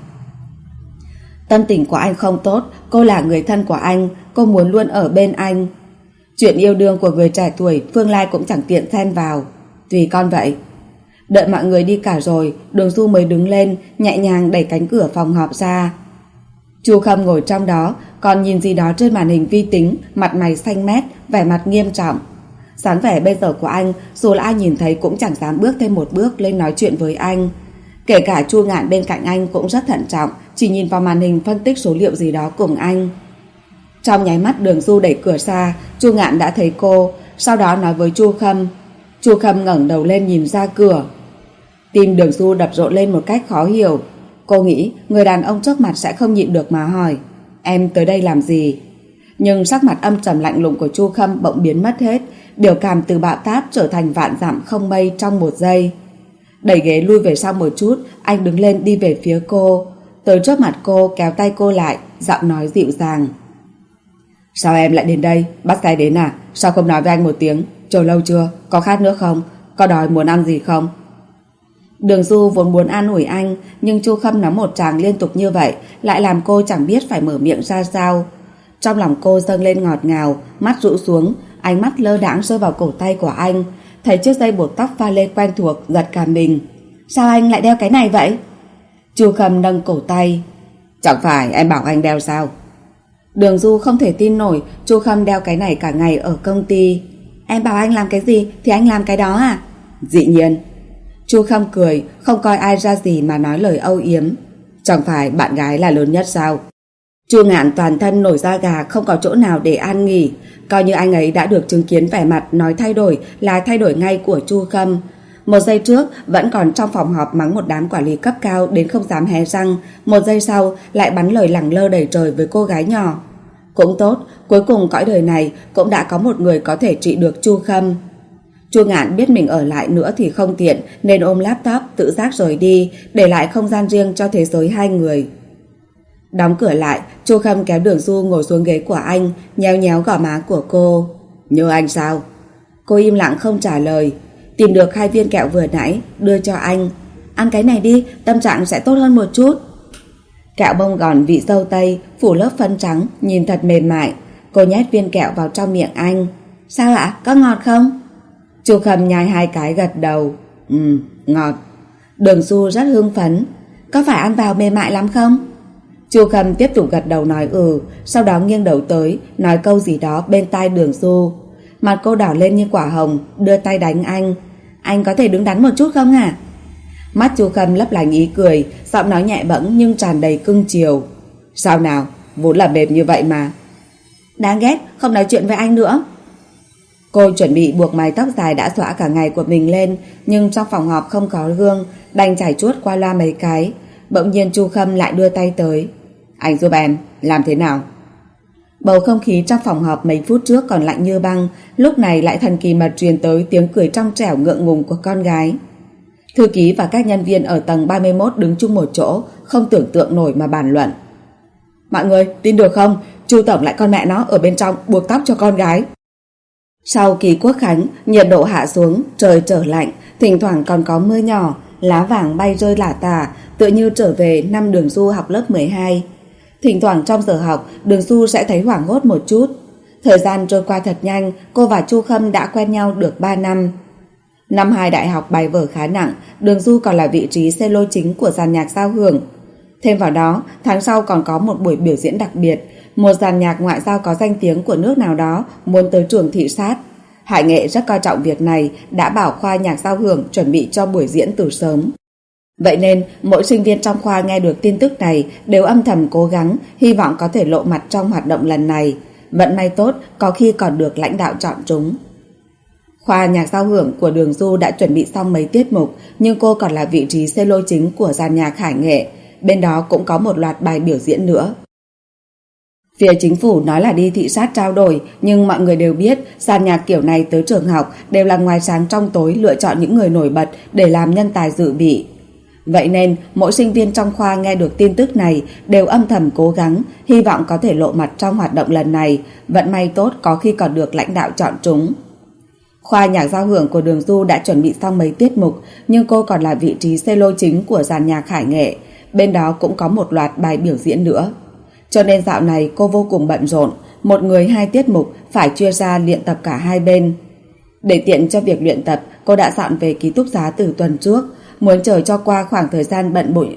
Tâm tình của anh không tốt, cô là người thân của anh, cô muốn luôn ở bên anh. Chuyện yêu đương của người trẻ tuổi Phương Lai cũng chẳng tiện xen vào. Tùy con vậy. Đợi mọi người đi cả rồi, Đường Du mới đứng lên, nhẹ nhàng đẩy cánh cửa phòng họp ra. Chu Khâm ngồi trong đó, còn nhìn gì đó trên màn hình vi tính, mặt mày xanh mét, vẻ mặt nghiêm trọng. Dáng vẻ bây giờ của anh, dù là ai nhìn thấy cũng chẳng dám bước thêm một bước lên nói chuyện với anh. Kể cả Chu Ngạn bên cạnh anh cũng rất thận trọng, chỉ nhìn vào màn hình phân tích số liệu gì đó cùng anh. Trong nháy mắt Đường Du đẩy cửa ra, Chu Ngạn đã thấy cô, sau đó nói với Chu Khâm. Chu Khâm ngẩng đầu lên nhìn ra cửa. Tim Đường Du đập rộn lên một cách khó hiểu. Cô nghĩ người đàn ông trước mặt sẽ không nhịn được mà hỏi: Em tới đây làm gì? Nhưng sắc mặt âm trầm lạnh lùng của Chu Khâm bỗng biến mất hết, biểu cảm từ bạo táp trở thành vạn dặm không mây trong một giây. Đẩy ghế lui về sau một chút, anh đứng lên đi về phía cô, tới trước mặt cô kéo tay cô lại, giọng nói dịu dàng. Sao em lại đến đây? Bắt xe đến à? Sao không nói với anh một tiếng? Chờ lâu chưa? Có khát nữa không? Có đói muốn ăn gì không? Đường Du vốn muốn an ủi anh, nhưng Chu Khâm nói một tràng liên tục như vậy lại làm cô chẳng biết phải mở miệng ra sao. Trong lòng cô dâng lên ngọt ngào, mắt rũ xuống, ánh mắt lơ đãng rơi vào cổ tay của anh, thấy chiếc dây buộc tóc pha lê quen thuộc, giật cả mình. Sao anh lại đeo cái này vậy? Chu Khâm nâng cổ tay. Chẳng phải em bảo anh đeo sao? Đường Du không thể tin nổi Chu Khâm đeo cái này cả ngày ở công ty. Em bảo anh làm cái gì thì anh làm cái đó à? Dĩ nhiên. Chu Khâm cười, không coi ai ra gì mà nói lời âu yếm. Chẳng phải bạn gái là lớn nhất sao? Chu Ngạn toàn thân nổi da gà, không có chỗ nào để an nghỉ. Coi như anh ấy đã được chứng kiến vẻ mặt nói thay đổi là thay đổi ngay của Chu Khâm. Một giây trước vẫn còn trong phòng họp mắng một đám quản lý cấp cao đến không dám hé răng, một giây sau lại bắn lời lẳng lơ đầy trời với cô gái nhỏ. Cũng tốt, cuối cùng cõi đời này cũng đã có một người có thể trị được Chu Khâm. Chu Ngạn biết mình ở lại nữa thì không tiện, nên ôm laptop tự giác rời đi, để lại không gian riêng cho thế giới hai người. Đóng cửa lại, Chu Khâm kéo Đường Du ngồi xuống ghế của anh, nhéo nhéo gò má của cô. Nhớ anh sao? Cô im lặng không trả lời. Tìm được hai viên kẹo vừa nãy, đưa cho anh. Ăn cái này đi, tâm trạng sẽ tốt hơn một chút. Kẹo bông gòn vị dâu tây, phủ lớp phân trắng, nhìn thật mềm mại. Cô nhét viên kẹo vào trong miệng anh. Sao ạ? Có ngọt không? Chu Khâm nhai hai cái gật đầu. Ừ, ngọt. Đường Du rất hưng phấn. Có phải ăn vào mềm mại lắm không? Chu Khâm tiếp tục gật đầu nói ừ, sau đó nghiêng đầu tới, nói câu gì đó bên tai Đường Du. Mặt cô đỏ lên như quả hồng, đưa tay đánh anh. Anh có thể đứng đắn một chút không hả? Mắt Chu Khâm lấp lánh ý cười, giọng nói nhẹ bẫng nhưng tràn đầy cưng chiều. Sao nào, vốn là mềm như vậy mà. Đáng ghét, không nói chuyện với anh nữa. Cô chuẩn bị buộc mái tóc dài đã xõa cả ngày của mình lên, nhưng trong phòng họp không có gương, đành chải chuốt qua loa mấy cái. Bỗng nhiên Chu Khâm lại đưa tay tới. Anh giúp em, làm thế nào? Bầu không khí trong phòng họp mấy phút trước còn lạnh như băng, lúc này lại thần kỳ mật truyền tới tiếng cười trong trẻo ngượng ngùng của con gái. Thư ký và các nhân viên ở tầng ba mươi mốt đứng chung một chỗ, không tưởng tượng nổi mà bàn luận. Mọi người, tin được không? Chu tổng lại con mẹ nó ở bên trong buộc tóc cho con gái. Sau kỳ quốc khánh, nhiệt độ hạ xuống, trời trở lạnh, thỉnh thoảng còn có mưa nhỏ, lá vàng bay rơi lả tả, tựa như trở về năm Đường Du học lớp mười hai. Thỉnh thoảng trong giờ học, Đường Du sẽ thấy hoảng hốt một chút. Thời gian trôi qua thật nhanh, cô và Chu Khâm đã quen nhau được ba năm. Năm hai đại học bài vở khá nặng, Đường Du còn là vị trí cello chính của dàn nhạc giao hưởng. Thêm vào đó, tháng sau còn có một buổi biểu diễn đặc biệt, một dàn nhạc ngoại giao có danh tiếng của nước nào đó muốn tới trường thị sát. Hải Nghệ rất coi trọng việc này, đã bảo khoa nhạc giao hưởng chuẩn bị cho buổi diễn từ sớm. Vậy nên, mỗi sinh viên trong khoa nghe được tin tức này đều âm thầm cố gắng, hy vọng có thể lộ mặt trong hoạt động lần này. Vận may tốt, có khi còn được lãnh đạo chọn chúng. Khoa nhạc giao hưởng của Đường Du đã chuẩn bị xong mấy tiết mục, nhưng cô còn là vị trí cello chính của dàn nhạc Hải Nghệ. Bên đó cũng có một loạt bài biểu diễn nữa. Phía chính phủ nói là đi thị sát trao đổi, nhưng mọi người đều biết dàn nhạc kiểu này tới trường học đều là ngoài sáng trong tối lựa chọn những người nổi bật để làm nhân tài dự bị. Vậy nên mỗi sinh viên trong khoa nghe được tin tức này đều âm thầm cố gắng, hy vọng có thể lộ mặt trong hoạt động lần này. Vận may tốt, có khi còn được lãnh đạo chọn chúng. Khoa nhạc giao hưởng của Đường Du đã chuẩn bị xong mấy tiết mục, nhưng cô còn là vị trí cello chính của dàn nhạc Hải Nghệ. Bên đó cũng có một loạt bài biểu diễn nữa. Cho nên dạo này cô vô cùng bận rộn, một người hai tiết mục, phải chia ra luyện tập cả hai bên. Để tiện cho việc luyện tập, cô đã dọn về ký túc xá từ tuần trước, muốn chờ cho qua khoảng thời gian bận bội.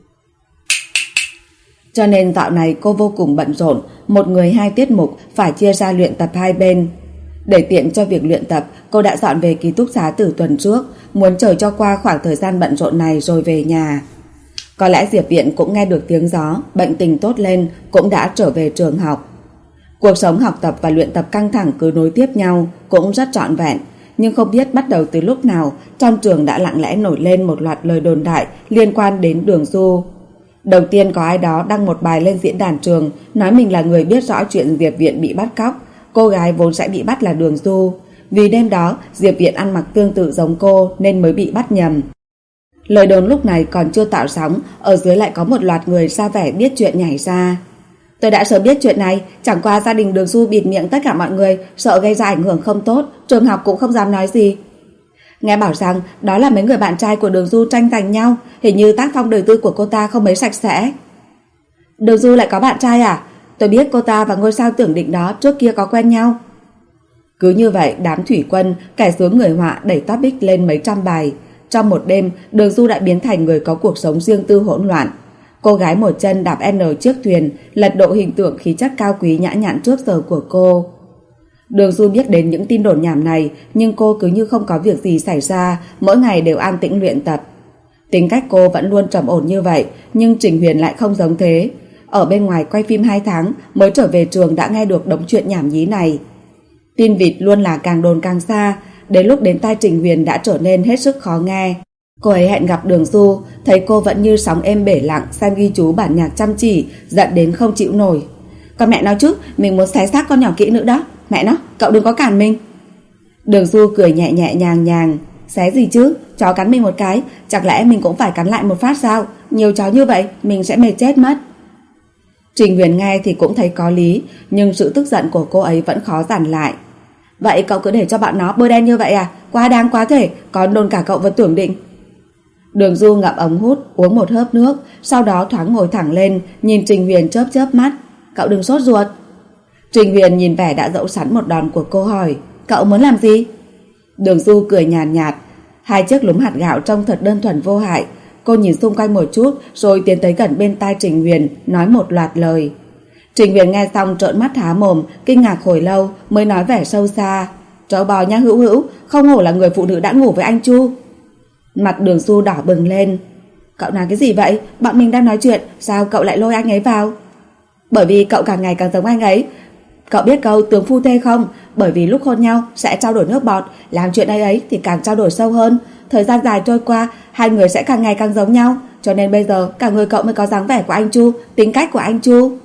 Cho nên dạo này cô vô cùng bận rộn, một người hai tiết mục, phải chia ra luyện tập hai bên. Để tiện cho việc luyện tập, cô đã dọn về ký túc xá từ tuần trước, muốn chờ cho qua khoảng thời gian bận rộn này rồi về nhà. Có lẽ Diệp Viện cũng nghe được tiếng gió, bệnh tình tốt lên, cũng đã trở về trường học. Cuộc sống học tập và luyện tập căng thẳng cứ nối tiếp nhau, cũng rất trọn vẹn. Nhưng không biết bắt đầu từ lúc nào, trong trường đã lặng lẽ nổi lên một loạt lời đồn đại liên quan đến Đường Du. Đầu tiên có ai đó đăng một bài lên diễn đàn trường, nói mình là người biết rõ chuyện Diệp Viện bị bắt cóc. Cô gái vốn sẽ bị bắt là Đường Du. Vì đêm đó Diệp Viện ăn mặc tương tự giống cô nên mới bị bắt nhầm. Lời đồn lúc này còn chưa tạo sóng, ở dưới lại có một loạt người ra vẻ biết chuyện nhảy ra. Tôi đã sớm biết chuyện này, chẳng qua gia đình Đường Du bịt miệng tất cả mọi người, sợ gây ra ảnh hưởng không tốt, trường học cũng không dám nói gì. Nghe bảo rằng đó là mấy người bạn trai của Đường Du tranh giành nhau, hình như tác phong đời tư của cô ta không mấy sạch sẽ. Đường Du lại có bạn trai à? Tôi biết cô ta và ngôi sao Tưởng Định đó trước kia có quen nhau. Cứ như vậy đám thủy quân, kẻ xuống người họa đẩy topic lên mấy trăm bài. Trong một đêm, Đường Du đã biến thành người có cuộc sống riêng tư hỗn loạn. Cô gái một chân đạp N chiếc thuyền, lật độ hình tượng khí chất cao quý nhã nhặn trước giờ của cô. Đường Du biết đến những tin đồn nhảm này, nhưng cô cứ như không có việc gì xảy ra, mỗi ngày đều an tĩnh luyện tập. Tính cách cô vẫn luôn trầm ổn như vậy, nhưng Trình Huyền lại không giống thế. Ở bên ngoài quay phim hai tháng, mới trở về trường đã nghe được đống chuyện nhảm nhí này. Tin vịt luôn là càng đồn càng xa, đến lúc đến tai Trình Huyền đã trở nên hết sức khó nghe. Cô ấy hẹn gặp Đường Du, thấy cô vẫn như sóng êm bể lặng, xem ghi chú bản nhạc chăm chỉ, giận đến không chịu nổi. Con mẹ nói chứ, mình muốn xé xác con nhỏ kỹ nữ đó. Mẹ nó, cậu đừng có cản mình. Đường Du cười nhẹ nhẹ nhàng nhàng. Xé gì chứ, chó cắn mình một cái, chẳng lẽ mình cũng phải cắn lại một phát sao? Nhiều chó như vậy, mình sẽ mệt chết mất. Trình Huyền nghe thì cũng thấy có lý, nhưng sự tức giận của cô ấy vẫn khó dằn lại. Vậy cậu cứ để cho bọn nó bôi đen như vậy à? Quá đáng quá thể, còn đồn cả cậu và Tưởng Định. Đường Du ngậm ống hút, uống một hớp nước, sau đó thoáng ngồi thẳng lên, nhìn Trình Huyền chớp chớp mắt. Cậu đừng sốt ruột. Trình Huyền nhìn vẻ đã dẫu sẵn một đòn của cô hỏi, cậu muốn làm gì? Đường Du cười nhàn nhạt, nhạt, hai chiếc lúm hạt gạo trông thật đơn thuần vô hại. Cô nhìn xung quanh một chút rồi tiến tới gần bên tai Trình Huyền, nói một loạt lời. Trình Huyền nghe xong trợn mắt há mồm, kinh ngạc hồi lâu mới nói vẻ sâu xa, trâu bò nha Hữu Hữu, không hổ là người phụ nữ đã ngủ với anh Chu. Mặt Đường Du đỏ bừng lên. Cậu nói cái gì vậy? Bọn mình đang nói chuyện, sao cậu lại lôi anh ấy vào? Bởi vì cậu càng ngày càng giống anh ấy. Cậu biết câu tướng phu thê không? Bởi vì lúc hôn nhau sẽ trao đổi nước bọt, làm chuyện ấy ấy thì càng trao đổi sâu hơn. Thời gian dài trôi qua, hai người sẽ càng ngày càng giống nhau. Cho nên bây giờ cả người cậu mới có dáng vẻ của anh Chu, tính cách của anh Chu.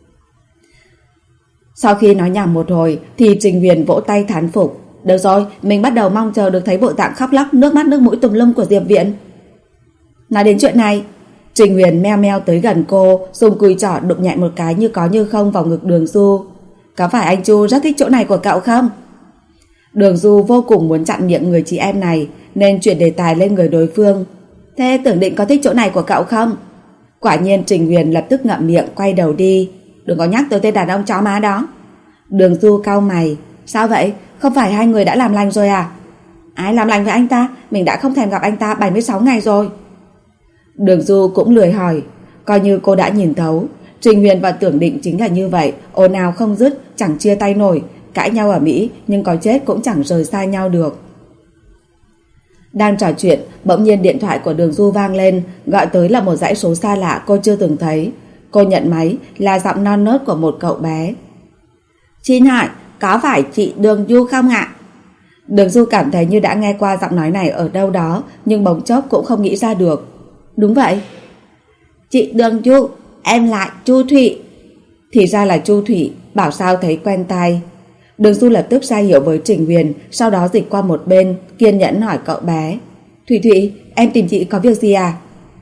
Sau khi nói nhảm một hồi thì Trình Huyền vỗ tay thán phục. Được rồi, mình bắt đầu mong chờ được thấy bộ dạng khóc lóc nước mắt nước mũi tùm lum của Diệp Viễn. Nói đến chuyện này, Trình Huyền meo meo tới gần cô, dùng cùi trỏ đụng nhẹ một cái như có như không vào ngực Đường Du. Có phải anh Chu rất thích chỗ này của cậu không? Đường Du vô cùng muốn chặn miệng người chị em này nên chuyển đề tài lên người đối phương. Thế Tưởng Định có thích chỗ này của cậu không? Quả nhiên Trình Huyền lập tức ngậm miệng quay đầu đi. Đừng có nhắc tới tên đàn ông chó má đó. Đường Du cau mày. Sao vậy? Không phải hai người đã làm lành rồi à? Ai làm lành với anh ta? Mình đã không thèm gặp anh ta bảy mươi sáu ngày rồi. Đường Du cũng lười hỏi. Coi như cô đã nhìn thấu, Trình Huyền và Tưởng Định chính là như vậy, ồn ào không dứt, chẳng chia tay nổi, cãi nhau ở Mỹ nhưng có chết cũng chẳng rời xa nhau được. Đang trò chuyện, bỗng nhiên điện thoại của Đường Du vang lên, gọi tới là một dãy số xa lạ cô chưa từng thấy. Cô nhận máy, là giọng non nớt của một cậu bé. Xin hỏi, có phải chị Đường Du không ạ? Đường Du cảm thấy như đã nghe qua giọng nói này ở đâu đó, nhưng bỗng chốc cũng không nghĩ ra được. Đúng vậy. Chị Đường Du, em lại Chu Thủy. Thì ra là Chu Thủy, bảo sao thấy quen tai. Đường Du lập tức ra hiệu với Trình Huyền, sau đó dịch qua một bên, kiên nhẫn hỏi cậu bé. Thủy Thủy, em tìm chị có việc gì à?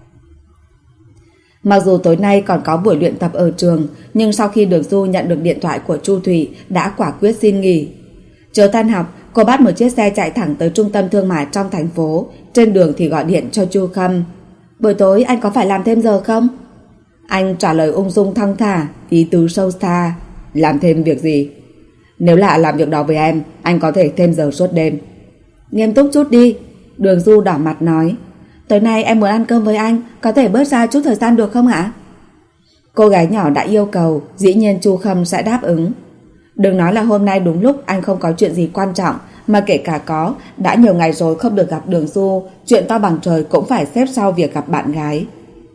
Mặc dù tối nay còn có buổi luyện tập ở trường, nhưng sau khi Đường Du nhận được điện thoại của Chu Thủy đã quả quyết xin nghỉ. Chờ tan học, cô bắt một chiếc xe chạy thẳng tới trung tâm thương mại trong thành phố. Trên đường thì gọi điện cho Chu Khâm. Buổi tối anh có phải làm thêm giờ không? Anh trả lời ung dung thong thả, ý tứ sâu xa. Làm thêm việc gì? Nếu là làm việc đó với em, anh có thể thêm giờ suốt đêm. Nghiêm túc chút đi. Đường Du đỏ mặt nói. Tối nay em muốn ăn cơm với anh, có thể bớt ra chút thời gian được không ạ? Cô gái nhỏ đã yêu cầu, dĩ nhiên Chu Khâm sẽ đáp ứng. Đừng nói là hôm nay đúng lúc anh không có chuyện gì quan trọng, mà kể cả có, đã nhiều ngày rồi không được gặp Đường Du, chuyện to bằng trời cũng phải xếp sau việc gặp bạn gái.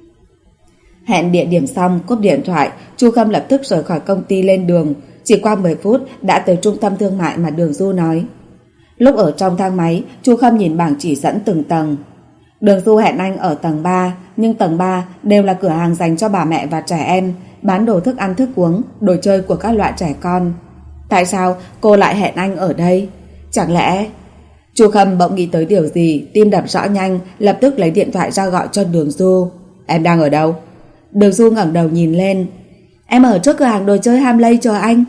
Hẹn địa điểm xong, cúp điện thoại, Chu Khâm lập tức rời khỏi công ty lên đường. Chỉ qua mười phút đã tới trung tâm thương mại mà Đường Du nói. Lúc ở trong thang máy, Chu Khâm nhìn bảng chỉ dẫn từng tầng. Đường Du hẹn anh ở tầng ba, nhưng tầng ba đều là cửa hàng dành cho bà mẹ và trẻ em, bán đồ thức ăn thức uống, đồ chơi của các loại trẻ con. Tại sao cô lại hẹn anh ở đây? Chẳng lẽ... Chu Khâm bỗng nghĩ tới điều gì, tim đập rõ nhanh, lập tức lấy điện thoại ra gọi cho Đường Du. Em đang ở đâu? Đường Du ngẩng đầu nhìn lên. Em ở trước cửa hàng đồ chơi Hamley chờ anh.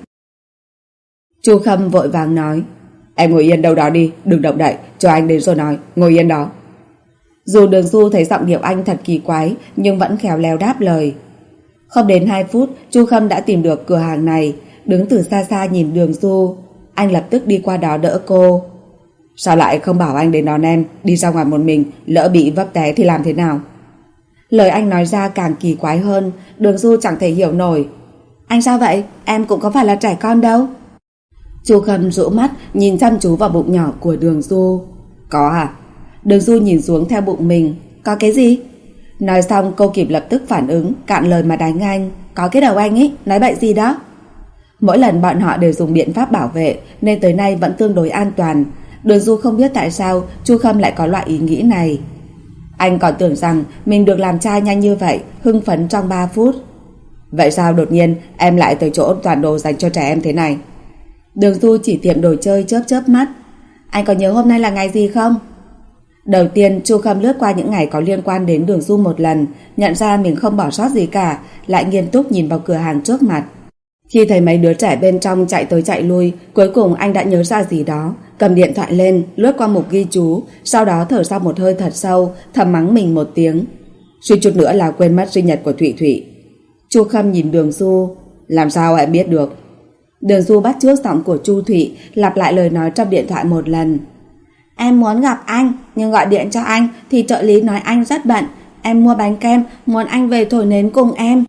Chu Khâm vội vàng nói. Em ngồi yên đâu đó đi, đừng động đậy, cho anh đến rồi nói, ngồi yên đó. Dù Đường Du thấy giọng điệu anh thật kỳ quái, nhưng vẫn khéo léo đáp lời. Không đến hai phút, Chu Khâm đã tìm được cửa hàng này. Đứng từ xa xa nhìn Đường Du, anh lập tức đi qua đó đỡ cô. Sao lại không bảo anh đến đón em? Đi ra ngoài một mình, lỡ bị vấp té thì làm thế nào? Lời anh nói ra càng kỳ quái hơn. Đường Du chẳng thể hiểu nổi. Anh sao vậy? Em cũng có phải là trẻ con đâu. Chu Khâm rũ mắt nhìn chăm chú vào bụng nhỏ của Đường Du. Có à? Đường Du nhìn xuống theo bụng mình. Có cái gì? Nói xong cô kịp lập tức phản ứng, cạn lời mà đánh anh. Có cái đầu anh ấy, nói bậy gì đó. Mỗi lần bọn họ đều dùng biện pháp bảo vệ, nên tới nay vẫn tương đối an toàn. Đường Du không biết tại sao Chu Khâm lại có loại ý nghĩ này. Anh còn tưởng rằng mình được làm trai nhanh như vậy, hưng phấn trong ba phút. Vậy sao đột nhiên em lại tới chỗ toàn đồ dành cho trẻ em thế này? Đường Du chỉ tiệm đồ chơi chớp chớp mắt. Anh có nhớ hôm nay là ngày gì không? Đầu tiên, Chu Khâm lướt qua những ngày có liên quan đến Đường Du một lần, nhận ra mình không bỏ sót gì cả, lại nghiêm túc nhìn vào cửa hàng trước mặt. Khi thấy mấy đứa trẻ bên trong chạy tới chạy lui, cuối cùng anh đã nhớ ra gì đó, cầm điện thoại lên, lướt qua mục ghi chú, sau đó thở ra một hơi thật sâu, thầm mắng mình một tiếng. Suýt chút nữa là quên mất sinh nhật của Thụy Thụy. Chu Khâm nhìn Đường Du, làm sao em biết được? Đường Du bắt chước giọng của Chu Thụy, lặp lại lời nói trong điện thoại một lần. Em muốn gặp anh, nhưng gọi điện cho anh thì trợ lý nói anh rất bận. Em mua bánh kem, muốn anh về thổi nến cùng em.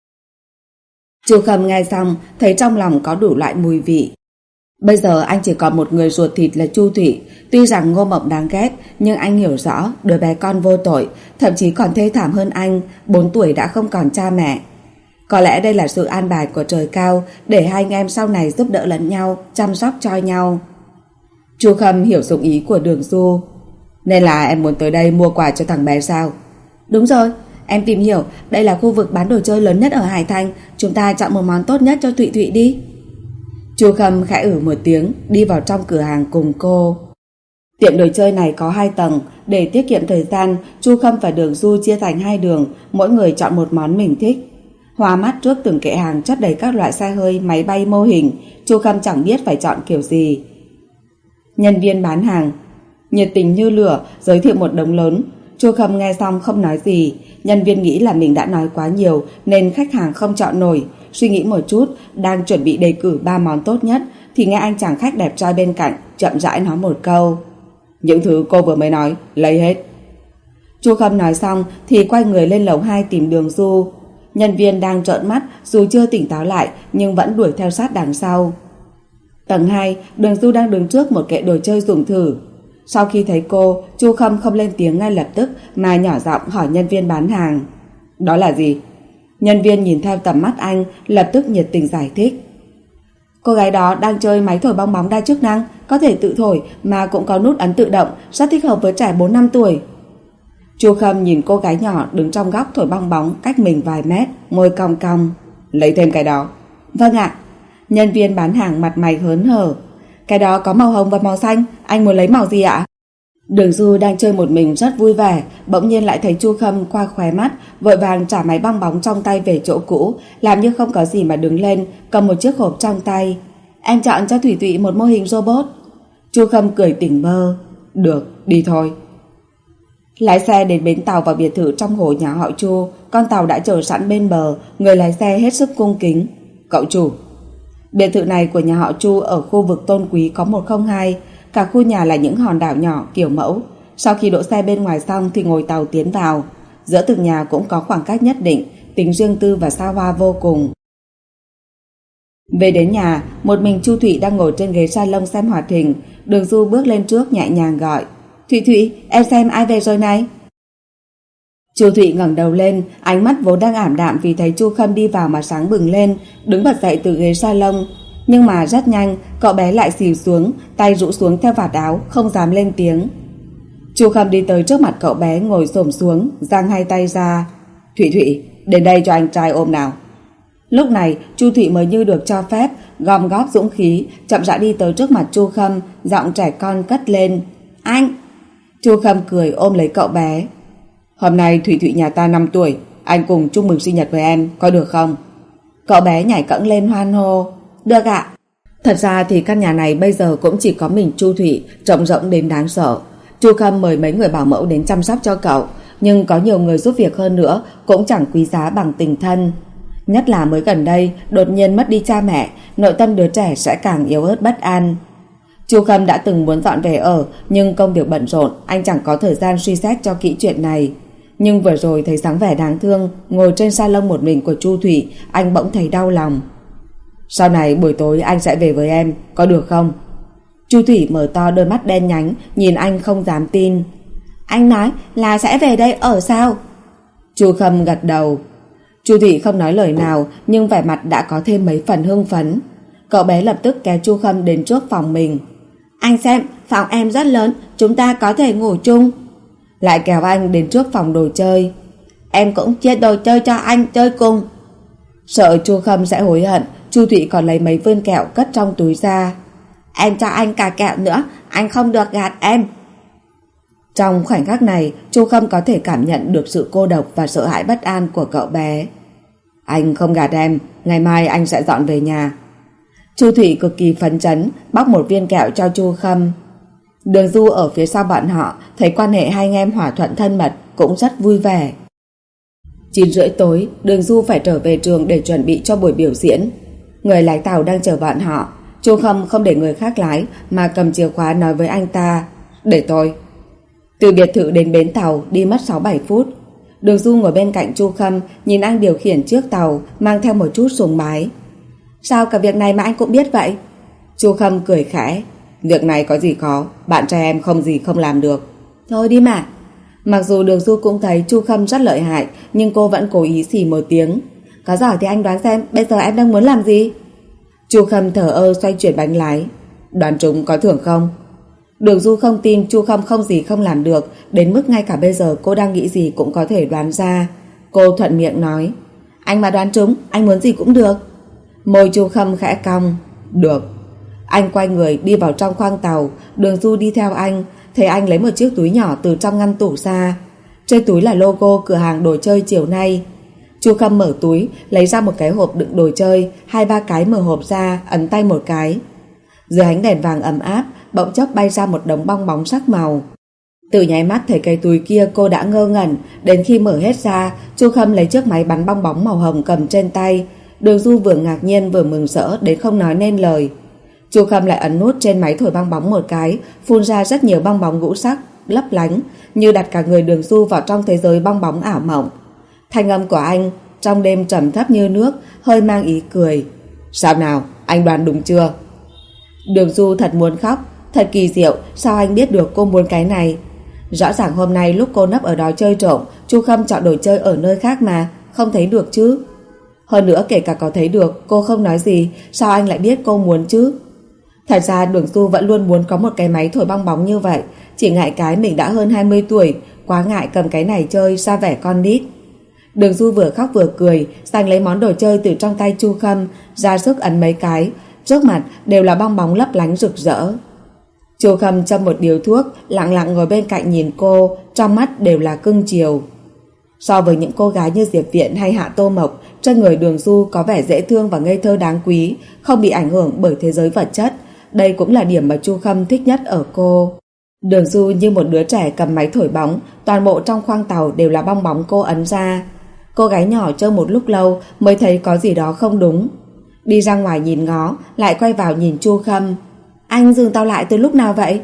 Chu Khâm nghe xong, thấy trong lòng có đủ loại mùi vị. Bây giờ anh chỉ còn một người ruột thịt là Chu Thụy. Tuy rằng Ngô Mộng đáng ghét, nhưng anh hiểu rõ đứa bé con vô tội, thậm chí còn thê thảm hơn anh, bốn tuổi đã không còn cha mẹ. Có lẽ đây là sự an bài của trời cao, để hai anh em sau này giúp đỡ lẫn nhau, chăm sóc cho nhau. Chu Khâm hiểu dụng ý của Đường Du. Nên là em muốn tới đây mua quà cho thằng bé sao? Đúng rồi, em tìm hiểu, đây là khu vực bán đồ chơi lớn nhất ở Hải Thành, chúng ta chọn một món tốt nhất cho Thụy Thụy đi. Chu Khâm khẽ ử một tiếng, đi vào trong cửa hàng cùng cô. Tiệm đồ chơi này có hai tầng, để tiết kiệm thời gian, Chu Khâm và Đường Du chia thành hai đường, mỗi người chọn một món mình thích. Hoa mắt trước từng kệ hàng chất đầy các loại xe hơi, máy bay mô hình, Chu Khâm chẳng biết phải chọn kiểu gì. Nhân viên bán hàng nhiệt tình như lửa, giới thiệu một đống lớn. Chu Khâm nghe xong không nói gì. Nhân viên nghĩ là mình đã nói quá nhiều nên khách hàng không chọn nổi. Suy nghĩ một chút, đang chuẩn bị đề cử ba món tốt nhất thì nghe anh chàng khách đẹp trai bên cạnh chậm rãi nói một câu. Những thứ cô vừa mới nói, lấy hết. Chu Khâm nói xong thì quay người lên lầu hai tìm Đường Du. Nhân viên đang trợn mắt, dù chưa tỉnh táo lại nhưng vẫn đuổi theo sát đằng sau. Tầng hai, Đường Du đang đứng trước một kệ đồ chơi dùng thử. Sau khi thấy cô, Chu Khâm không lên tiếng ngay lập tức mà nhỏ giọng hỏi nhân viên bán hàng. Đó là gì? Nhân viên nhìn theo tầm mắt anh, lập tức nhiệt tình giải thích. Cô gái đó đang chơi máy thổi bong bóng đa chức năng, có thể tự thổi mà cũng có nút ấn tự động, rất thích hợp với trẻ bốn năm tuổi. Chu Khâm nhìn cô gái nhỏ đứng trong góc thổi bong bóng cách mình vài mét, môi cong cong. Lấy thêm cái đó. Vâng ạ. Nhân viên bán hàng mặt mày hớn hở. Cái đó có màu hồng và màu xanh, anh muốn lấy màu gì ạ? Đường Du đang chơi một mình rất vui vẻ, bỗng nhiên lại thấy Chu Khâm qua khóe mắt, vội vàng trả máy bong bóng trong tay về chỗ cũ, làm như không có gì mà đứng lên, cầm một chiếc hộp trong tay. Em chọn cho Thủy Thụy một mô hình robot. Chu Khâm cười tỉnh bơ. Được, đi thôi. Lái xe đến bến tàu vào biệt thự trong hồ nhà họ Chu. Con tàu đã chờ sẵn bên bờ, người lái xe hết sức cung kính. Cậu chủ. Biệt thự này của nhà họ Chu ở khu vực Tôn Quý có một không hai. Cả khu nhà là những hòn đảo nhỏ kiểu mẫu. Sau khi đỗ xe bên ngoài xong thì ngồi tàu tiến vào. Giữa từng nhà cũng có khoảng cách nhất định, tính riêng tư và xa hoa vô cùng. Về đến nhà, một mình Chu Thụy đang ngồi trên ghế salon xem hoạt hình. Đường Du bước lên trước nhẹ nhàng gọi. Thụy Thụy, em xem ai về rồi này? Chu Thụy ngẩng đầu lên, ánh mắt vốn đang ảm đạm vì thấy Chu Khâm đi vào mà sáng bừng lên, đứng bật dậy từ ghế salon. Nhưng mà rất nhanh, cậu bé lại xỉu xuống, tay rũ xuống theo vạt áo, không dám lên tiếng. Chu Khâm đi tới trước mặt cậu bé, ngồi xổm xuống, giang hai tay ra. Thụy Thụy, đến đây cho anh trai ôm nào. Lúc này, Chu Thụy mới như được cho phép, gom góp dũng khí, chậm rãi đi tới trước mặt Chu Khâm, giọng trẻ con cất lên. Anh! Chu Khâm cười ôm lấy cậu bé. Hôm nay Thủy Thụy nhà ta năm tuổi, anh cùng chúc mừng sinh nhật với em, có được không? Cậu bé nhảy cẫng lên hoan hô. Được ạ. Thật ra thì căn nhà này bây giờ cũng chỉ có mình Chu Thụy, rộng rộng đến đáng sợ. Chu Khâm mời mấy người bảo mẫu đến chăm sóc cho cậu, nhưng có nhiều người giúp việc hơn nữa cũng chẳng quý giá bằng tình thân. Nhất là mới gần đây, đột nhiên mất đi cha mẹ, nội tâm đứa trẻ sẽ càng yếu ớt bất an. Chu Khâm đã từng muốn dọn về ở, nhưng công việc bận rộn, anh chẳng có thời gian suy xét cho kỹ chuyện này. Nhưng vừa rồi thấy dáng vẻ đáng thương ngồi trên salon một mình của Chu Thụy, anh bỗng thấy đau lòng. Sau này buổi tối anh sẽ về với em, có được không? Chu Thụy mở to đôi mắt đen nhánh, nhìn anh không dám tin. Anh nói là sẽ về đây ở sao? Chu Khâm gật đầu. Chu Thụy không nói lời nào, nhưng vẻ mặt đã có thêm mấy phần hưng phấn. Cậu bé lập tức kéo Chu Khâm đến trước phòng mình. Anh xem, phòng em rất lớn, chúng ta có thể ngủ chung. Lại kéo anh đến trước phòng đồ chơi. Em cũng chia đồ chơi cho anh chơi cùng. Sợ Chu Khâm sẽ hối hận, Chu Thụy còn lấy mấy viên kẹo cất trong túi ra. Em cho anh cả kẹo nữa, anh không được gạt em. Trong khoảnh khắc này, Chu Khâm có thể cảm nhận được sự cô độc và sợ hãi bất an của cậu bé. Anh không gạt em, ngày mai anh sẽ dọn về nhà. Chu Thủy cực kỳ phấn chấn, bóc một viên kẹo cho Chu Khâm. Đường Du ở phía sau bọn họ, thấy quan hệ hai anh em hòa thuận thân mật, cũng rất vui vẻ. Chín rưỡi tối, Đường Du phải trở về trường để chuẩn bị cho buổi biểu diễn. Người lái tàu đang chờ bọn họ. Chu Khâm không để người khác lái mà cầm chìa khóa nói với anh ta: Để tôi. Từ biệt thự đến bến tàu đi mất sáu bảy phút. Đường Du ngồi bên cạnh Chu Khâm, nhìn anh điều khiển chiếc tàu, mang theo một chút sùng bái. Sao cả việc này mà anh cũng biết vậy? Chu Khâm cười khẽ. Việc này có gì khó, bạn trai em không gì không làm được. Thôi đi mà. Mặc dù Đường Du cũng thấy Chu Khâm rất lợi hại, nhưng cô vẫn cố ý xì một tiếng. Có giỏi thì anh đoán xem bây giờ em đang muốn làm gì? Chu Khâm thở ơ xoay chuyển bánh lái. Đoán chúng có thưởng không? Đường Du không tin Chu Khâm không gì không làm được, đến mức ngay cả bây giờ cô đang nghĩ gì cũng có thể đoán ra. Cô thuận miệng nói: Anh mà đoán trúng, anh muốn gì cũng được. Môi Chu Khâm khẽ cong. Được. Anh quay người đi vào trong khoang tàu. Đường Du đi theo anh, thấy anh lấy một chiếc túi nhỏ từ trong ngăn tủ ra. Trên túi là logo cửa hàng đồ chơi chiều nay. Chu Khâm mở túi, lấy ra một cái hộp đựng đồ chơi, hai ba cái mở hộp ra, ấn tay một cái. Dưới ánh đèn vàng ấm áp, bỗng chốc bay ra một đống bong bóng sắc màu. Từ nháy mắt thấy cái túi kia cô đã ngơ ngẩn, đến khi mở hết ra, Chu Khâm lấy chiếc máy bắn bong bóng màu hồng cầm trên tay. Đường Du vừa ngạc nhiên vừa mừng rỡ đến không nói nên lời. Chu Khâm lại ấn nút trên máy thổi bong bóng một cái, phun ra rất nhiều bong bóng ngũ sắc lấp lánh, như đặt cả người Đường Du vào trong thế giới bong bóng ảo mộng. Thanh âm của anh trong đêm trầm thấp như nước, hơi mang ý cười. Sao nào, anh đoán đúng chưa? Đường Du thật muốn khóc. Thật kỳ diệu, sao anh biết được cô muốn cái này? Rõ ràng hôm nay lúc cô nấp ở đó chơi trộm, Chu Khâm chọn đồ chơi ở nơi khác mà, không thấy được chứ? Hơn nữa kể cả có thấy được, cô không nói gì, sao anh lại biết cô muốn chứ? Thật ra Đường Du vẫn luôn muốn có một cái máy thổi bong bóng như vậy, chỉ ngại cái mình đã hơn hai mươi tuổi, quá ngại cầm cái này chơi ra vẻ con nít. Đường Du vừa khóc vừa cười, giành lấy món đồ chơi từ trong tay Chu Khâm, ra sức ấn mấy cái, trước mặt đều là bong bóng lấp lánh rực rỡ. Chu Khâm châm một điếu thuốc, lặng lặng ngồi bên cạnh nhìn cô, trong mắt đều là cưng chiều. So với những cô gái như Diệp Viện hay Hạ Tô Mộc, trên người Đường Du có vẻ dễ thương và ngây thơ đáng quý, không bị ảnh hưởng bởi thế giới vật chất. Đây cũng là điểm mà Chu Khâm thích nhất ở cô. Đường Du như một đứa trẻ cầm máy thổi bóng, toàn bộ trong khoang tàu đều là bong bóng cô ấn ra. Cô gái nhỏ chơi một lúc lâu mới thấy có gì đó không đúng. Đi ra ngoài nhìn ngó, lại quay vào nhìn Chu Khâm. Anh dừng tàu lại từ lúc nào vậy?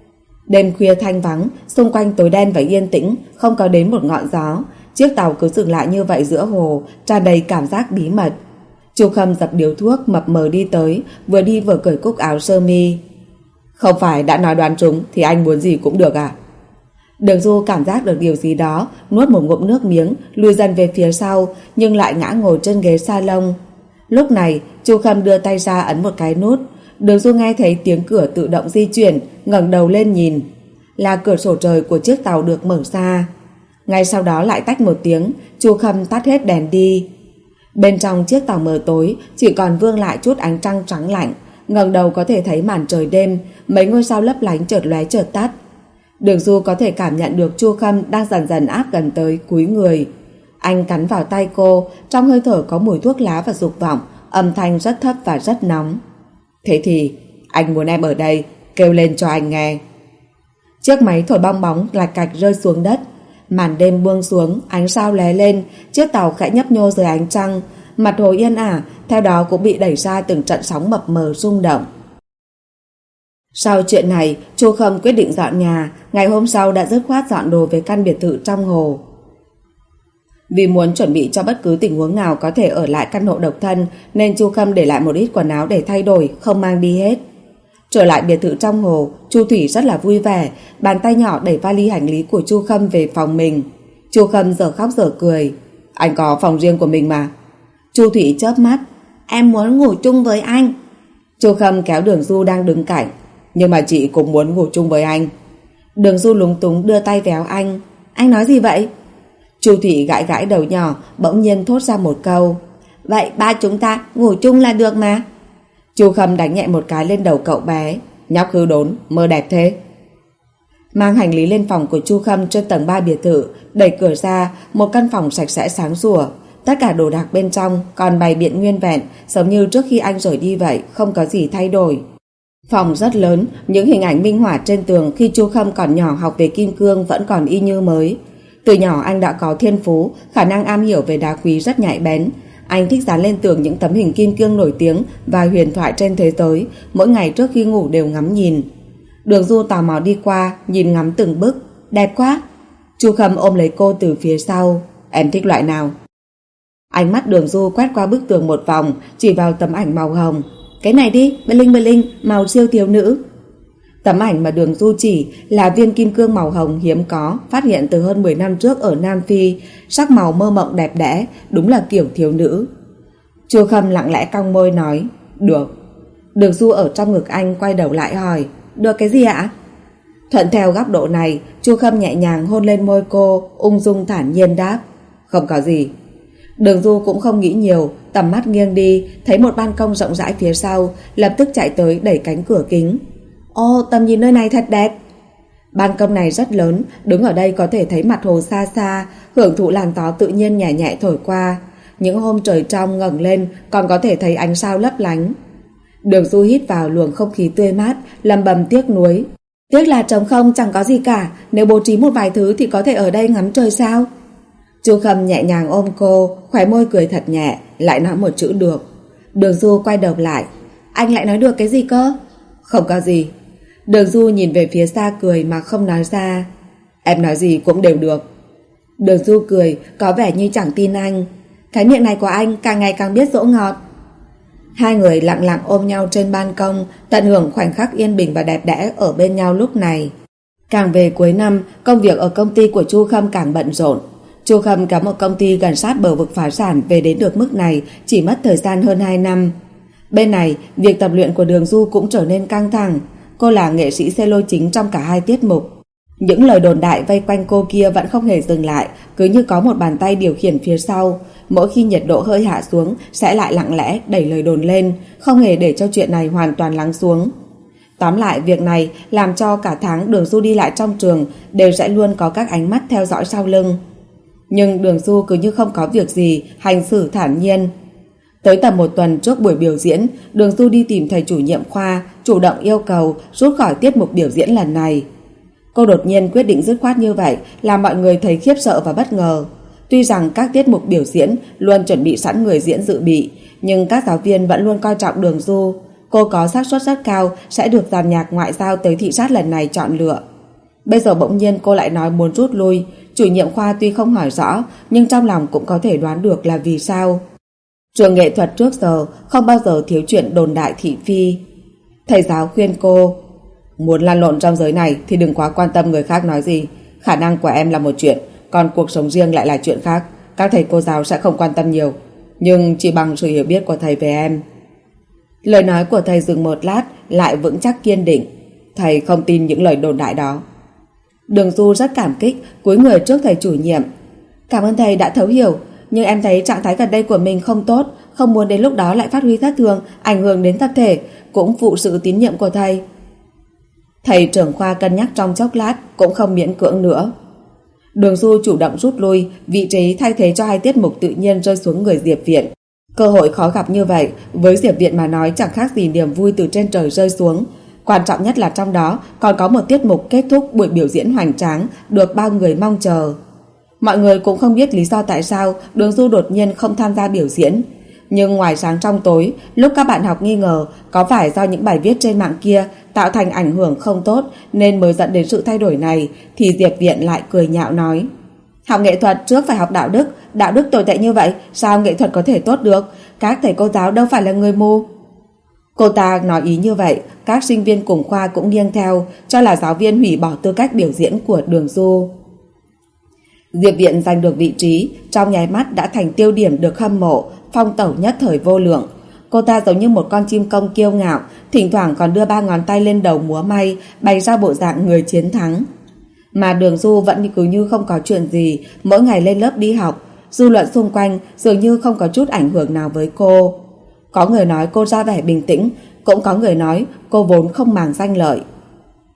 Đêm khuya thanh vắng, xung quanh tối đen và yên tĩnh, không có đến một ngọn gió. Chiếc tàu cứ dừng lại như vậy giữa hồ, tràn đầy cảm giác bí mật. Chu Khâm dập điếu thuốc, mập mờ đi tới, vừa đi vừa cởi cúc áo sơ mi. Không phải đã nói đoán trúng thì anh muốn gì cũng được à? Đường Du cảm giác được điều gì đó, nuốt một ngụm nước miếng, lùi dần về phía sau, nhưng lại ngã ngồi trên ghế salon. Lúc này, Chu Khâm đưa tay ra ấn một cái nút. Đường Du nghe thấy tiếng cửa tự động di chuyển, ngẩng đầu lên nhìn. Là cửa sổ trời của chiếc tàu được mở ra. Ngay sau đó lại tách một tiếng, Chu Khâm tắt hết đèn đi. Bên trong chiếc tàu mờ tối, chỉ còn vương lại chút ánh trăng trắng lạnh. Ngẩng đầu có thể thấy màn trời đêm, mấy ngôi sao lấp lánh chợt lóe chợt tắt. Đường Du có thể cảm nhận được Chu Khâm đang dần dần áp gần tới, cúi người. Anh cắn vào tay cô, trong hơi thở có mùi thuốc lá và dục vọng, âm thanh rất thấp và rất nóng. Thế thì, anh muốn em ở đây, kêu lên cho anh nghe. Chiếc máy thổi bong bóng lạch cạch rơi xuống đất. Màn đêm buông xuống, ánh sao lóe lên, chiếc tàu khẽ nhấp nhô dưới ánh trăng. Mặt hồ yên ả, theo đó cũng bị đẩy ra từng trận sóng mập mờ rung động. Sau chuyện này, Chu Khâm quyết định dọn nhà. Ngày hôm sau đã dứt khoát dọn đồ về căn biệt thự trong hồ. Vì muốn chuẩn bị cho bất cứ tình huống nào có thể ở lại căn hộ độc thân, nên Chu Khâm để lại một ít quần áo để thay đổi, không mang đi hết. Trở lại biệt thự trong hồ, Chu Thủy rất là vui vẻ, bàn tay nhỏ đẩy vali hành lý của Chu Khâm về phòng mình. Chu Khâm giờ khóc giờ cười. Anh có phòng riêng của mình mà. Chu Thủy chớp mắt. Em muốn ngủ chung với anh. Chu Khâm kéo Đường Du đang đứng cạnh. Nhưng mà chị cũng muốn ngủ chung với anh. Đường Du lúng túng đưa tay véo anh. Anh nói gì vậy? Chu Thủy gãi gãi đầu nhỏ, bỗng nhiên thốt ra một câu. Vậy ba chúng ta ngủ chung là được mà. Chu Khâm đánh nhẹ một cái lên đầu cậu bé. Nhóc hư đốn, mơ đẹp thế. mang hành lý lên phòng của Chu Khâm trên tầng ba biệt thự. Đẩy cửa ra, một căn phòng sạch sẽ sáng sủa. Tất cả đồ đạc bên trong còn bày biện nguyên vẹn, giống như trước khi anh rời đi vậy, không có gì thay đổi. Phòng rất lớn, những hình ảnh minh họa trên tường khi Chu Khâm còn nhỏ học về kim cương vẫn còn y như mới. Từ nhỏ anh đã có thiên phú, khả năng am hiểu về đá quý rất nhạy bén. Anh thích dán lên tường những tấm hình kim cương nổi tiếng và huyền thoại trên thế giới, mỗi ngày trước khi ngủ đều ngắm nhìn. Đường Du tò mò đi qua, nhìn ngắm từng bức. Đẹp quá! Chu Khâm ôm lấy cô từ phía sau. Em thích loại nào? Ánh mắt Đường Du quét qua bức tường một vòng, chỉ vào tấm ảnh màu hồng. Cái này đi, bling bling, màu siêu thiếu nữ. Tấm ảnh mà Đường Du chỉ là viên kim cương màu hồng hiếm có, phát hiện từ hơn mười năm trước ở Nam Phi, sắc màu mơ mộng đẹp đẽ, đúng là kiểu thiếu nữ. Chu Khâm lặng lẽ cong môi nói, được. Đường Du ở trong ngực anh quay đầu lại hỏi, được cái gì ạ? Thuận theo góc độ này, Chu Khâm nhẹ nhàng hôn lên môi cô, ung dung thản nhiên đáp, không có gì. Đường Du cũng không nghĩ nhiều, tầm mắt nghiêng đi, thấy một ban công rộng rãi phía sau, lập tức chạy tới đẩy cánh cửa kính. Ô, tầm nhìn nơi này thật đẹp. Ban công này rất lớn, đứng ở đây có thể thấy mặt hồ xa xa, hưởng thụ làn gió tự nhiên nhẹ nhẹ thổi qua. Những hôm trời trong ngẩng lên còn có thể thấy ánh sao lấp lánh. Đường Du hít vào luồng không khí tươi mát, lầm bầm tiếc nuối. Tiếc là trống không chẳng có gì cả, nếu bố trí một vài thứ thì có thể ở đây ngắm trời sao? Chu Khâm nhẹ nhàng ôm cô, khóe môi cười thật nhẹ, lại nói một chữ được. Đường Du quay đầu lại, anh lại nói được cái gì cơ? Không có gì. Đường Du nhìn về phía xa cười mà không nói ra. Em nói gì cũng đều được. Đường Du cười, có vẻ như chẳng tin anh. Cái miệng này của anh càng ngày càng biết dỗ ngọt. Hai người lặng lặng ôm nhau trên ban công, tận hưởng khoảnh khắc yên bình và đẹp đẽ ở bên nhau lúc này. Càng về cuối năm, công việc ở công ty của Chu Khâm càng bận rộn. Chu Khâm có một công ty gần sát bờ vực phá sản, về đến được mức này chỉ mất thời gian hơn hai năm. Bên này, việc tập luyện của Đường Du cũng trở nên căng thẳng. Cô là nghệ sĩ cello chính trong cả hai tiết mục. Những lời đồn đại vây quanh cô kia vẫn không hề dừng lại, cứ như có một bàn tay điều khiển phía sau. Mỗi khi nhiệt độ hơi hạ xuống sẽ lại lặng lẽ đẩy lời đồn lên, không hề để cho chuyện này hoàn toàn lắng xuống. Tóm lại, việc này làm cho cả tháng Đường Du đi lại trong trường đều sẽ luôn có các ánh mắt theo dõi sau lưng. Nhưng Đường Du cứ như không có việc gì, hành xử thản nhiên. Tới tầm một tuần trước buổi biểu diễn, Đường Du đi tìm thầy chủ nhiệm khoa, chủ động yêu cầu rút khỏi tiết mục biểu diễn lần này. Cô đột nhiên quyết định dứt khoát như vậy, làm mọi người thấy khiếp sợ và bất ngờ. Tuy rằng các tiết mục biểu diễn luôn chuẩn bị sẵn người diễn dự bị, nhưng các giáo viên vẫn luôn coi trọng Đường Du. Cô có xác suất rất cao sẽ được dàn nhạc ngoại giao tới thị sát lần này chọn lựa. Bây giờ bỗng nhiên cô lại nói muốn rút lui. Chủ nhiệm khoa tuy không hỏi rõ, nhưng trong lòng cũng có thể đoán được là vì sao. Trường nghệ thuật trước giờ không bao giờ thiếu chuyện đồn đại thị phi. Thầy giáo khuyên cô, muốn lăn lộn trong giới này thì đừng quá quan tâm người khác nói gì. Khả năng của em là một chuyện, còn cuộc sống riêng lại là chuyện khác. Các thầy cô giáo sẽ không quan tâm nhiều, nhưng chỉ bằng sự hiểu biết của thầy về em. Lời nói của thầy dừng một lát, lại vững chắc kiên định. Thầy không tin những lời đồn đại đó. Đường Du rất cảm kích, cúi người trước thầy chủ nhiệm. Cảm ơn thầy đã thấu hiểu, nhưng em thấy trạng thái gần đây của mình không tốt, không muốn đến lúc đó lại phát huy thất thường, ảnh hưởng đến tập thể, cũng phụ sự tín nhiệm của thầy. Thầy trưởng khoa cân nhắc trong chốc lát, cũng không miễn cưỡng nữa. Đường Du chủ động rút lui, vị trí thay thế cho hai tiết mục tự nhiên rơi xuống người Diệp Viện. Cơ hội khó gặp như vậy, với Diệp Viện mà nói chẳng khác gì niềm vui từ trên trời rơi xuống. Quan trọng nhất là trong đó còn có một tiết mục kết thúc buổi biểu diễn hoành tráng được bao người mong chờ. Mọi người cũng không biết lý do tại sao Đường Du đột nhiên không tham gia biểu diễn. Nhưng ngoài sáng trong tối, lúc các bạn học nghi ngờ có phải do những bài viết trên mạng kia tạo thành ảnh hưởng không tốt nên mới dẫn đến sự thay đổi này, thì Diệp Viện lại cười nhạo nói: học nghệ thuật trước phải học đạo đức, đạo đức tồi tệ như vậy, sao nghệ thuật có thể tốt được? Các thầy cô giáo đâu phải là người mù. Cô ta nói ý như vậy, các sinh viên cùng khoa cũng nghiêng theo, cho là giáo viên hủy bỏ tư cách biểu diễn của Đường Du. Diệp Viện giành được vị trí, trong nháy mắt đã thành tiêu điểm được hâm mộ, phong tẩu nhất thời vô lượng. Cô ta giống như một con chim công kiêu ngạo, thỉnh thoảng còn đưa ba ngón tay lên đầu múa may, bày ra bộ dạng người chiến thắng. Mà Đường Du vẫn cứ như không có chuyện gì, mỗi ngày lên lớp đi học. Dư luận xung quanh dường như không có chút ảnh hưởng nào với cô. Có người nói cô ra vẻ bình tĩnh, cũng có người nói cô vốn không màng danh lợi.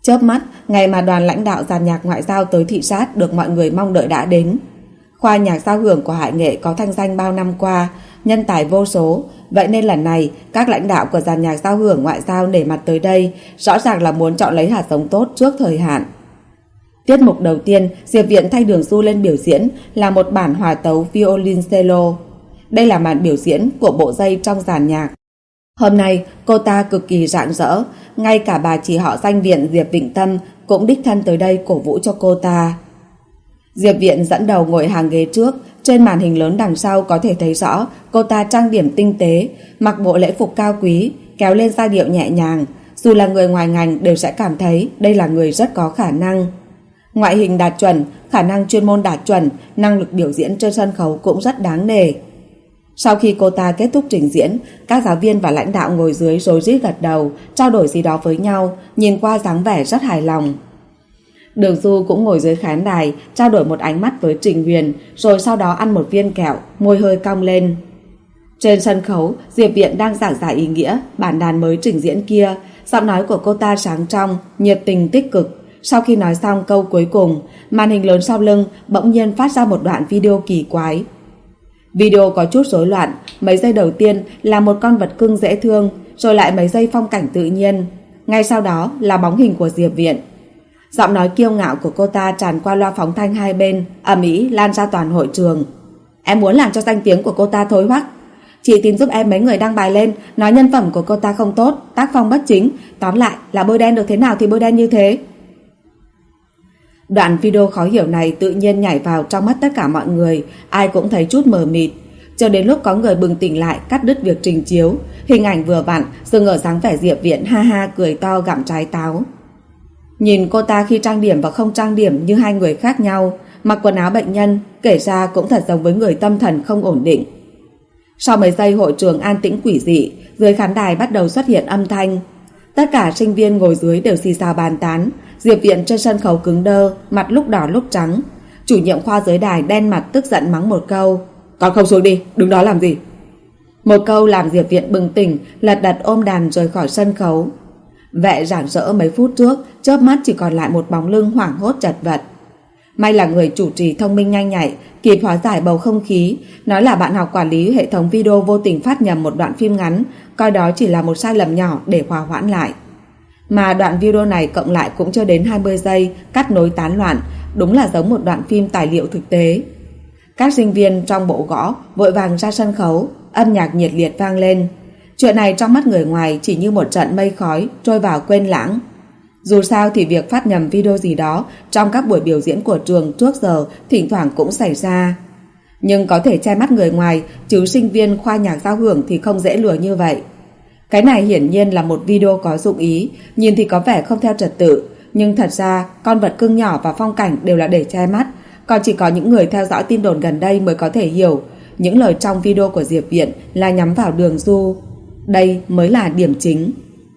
Chớp mắt, ngày mà đoàn lãnh đạo dàn nhạc ngoại giao tới thị sát được mọi người mong đợi đã đến. Khoa nhạc giao hưởng của Hải Nghệ có thanh danh bao năm qua, nhân tài vô số, vậy nên lần này các lãnh đạo của dàn nhạc giao hưởng ngoại giao nể mặt tới đây, rõ ràng là muốn chọn lấy hạt giống tốt trước thời hạn. Tiết mục đầu tiên, Diệp Viện thay Đường Du lên biểu diễn là một bản hòa tấu violoncello. Đây là màn biểu diễn của bộ dây trong dàn nhạc. Hôm nay cô ta cực kỳ rạng rỡ, ngay cả bà chị họ danh Viện Diệp Vịnh Tâm cũng đích thân tới đây cổ vũ cho cô ta. Diệp Viện dẫn đầu ngồi hàng ghế trước, trên màn hình lớn đằng sau có thể thấy rõ cô ta trang điểm tinh tế, mặc bộ lễ phục cao quý, kéo lên giai điệu nhẹ nhàng, dù là người ngoài ngành đều sẽ cảm thấy đây là người rất có khả năng. Ngoại hình đạt chuẩn, khả năng chuyên môn đạt chuẩn, năng lực biểu diễn trên sân khấu cũng rất đáng nể. Sau khi cô ta kết thúc trình diễn, các giáo viên và lãnh đạo ngồi dưới rối rít gật đầu, trao đổi gì đó với nhau, nhìn qua dáng vẻ rất hài lòng. Đường Du cũng ngồi dưới khán đài, trao đổi một ánh mắt với Trình Huyền, rồi sau đó ăn một viên kẹo, môi hơi cong lên. Trên sân khấu, Diệp Viện đang giảng giải ý nghĩa bản đàn mới trình diễn kia, giọng nói của cô ta sáng trong, nhiệt tình tích cực. Sau khi nói xong câu cuối cùng, màn hình lớn sau lưng bỗng nhiên phát ra một đoạn video kỳ quái. Video có chút rối loạn, mấy giây đầu tiên là một con vật cưng dễ thương, rồi lại mấy giây phong cảnh tự nhiên. Ngay sau đó là bóng hình của Diệp Viện. Giọng nói kiêu ngạo của cô ta tràn qua loa phóng thanh hai bên, ầm ĩ lan ra toàn hội trường. Em muốn làm cho danh tiếng của cô ta thối hoắc. Chị tìm giúp em mấy người đăng bài lên, nói nhân phẩm của cô ta không tốt, tác phong bất chính, tóm lại là bôi đen được thế nào thì bôi đen như thế. Đoạn video khó hiểu này tự nhiên nhảy vào trong mắt tất cả mọi người, ai cũng thấy chút mờ mịt. Cho đến lúc có người bừng tỉnh lại cắt đứt việc trình chiếu, hình ảnh vừa vặn dừng ở dáng vẻ Diệp Viện ha ha cười to gặm trái táo. Nhìn cô ta khi trang điểm và không trang điểm như hai người khác nhau, mặc quần áo bệnh nhân, kể ra cũng thật giống với người tâm thần không ổn định. Sau mấy giây hội trường an tĩnh quỷ dị, dưới khán đài bắt đầu xuất hiện âm thanh. Tất cả sinh viên ngồi dưới đều xì xào bàn tán. Diệp Viện trên sân khấu cứng đơ, mặt lúc đỏ lúc trắng. Chủ nhiệm khoa dưới đài đen mặt tức giận mắng một câu: "Con không xuống đi, đứng đó làm gì?" Một câu làm Diệp Viện bừng tỉnh, lật đật ôm đàn rời khỏi sân khấu. Vẻ rạng rỡ mấy phút trước, chớp mắt chỉ còn lại một bóng lưng hoảng hốt chật vật. May là người chủ trì thông minh nhanh nhạy, kịp hóa giải bầu không khí, nói là bạn học quản lý hệ thống video vô tình phát nhầm một đoạn phim ngắn, coi đó chỉ là một sai lầm nhỏ để hòa hoãn lại. Mà đoạn video này cộng lại cũng chưa đến hai mươi giây, cắt nối tán loạn, đúng là giống một đoạn phim tài liệu thực tế. Các sinh viên trong bộ gõ vội vàng ra sân khấu, âm nhạc nhiệt liệt vang lên. Chuyện này trong mắt người ngoài chỉ như một trận mây khói trôi vào quên lãng. Dù sao thì việc phát nhầm video gì đó trong các buổi biểu diễn của trường trước giờ thỉnh thoảng cũng xảy ra. Nhưng có thể che mắt người ngoài, chứ sinh viên khoa nhạc giao hưởng thì không dễ lừa như vậy. Cái này hiển nhiên là một video có dụng ý, nhìn thì có vẻ không theo trật tự, nhưng thật ra con vật cưng nhỏ và phong cảnh đều là để che mắt, còn chỉ có những người theo dõi tin đồn gần đây mới có thể hiểu những lời trong video của Diệp Viện là nhắm vào Đường Du. Đây mới là điểm chính.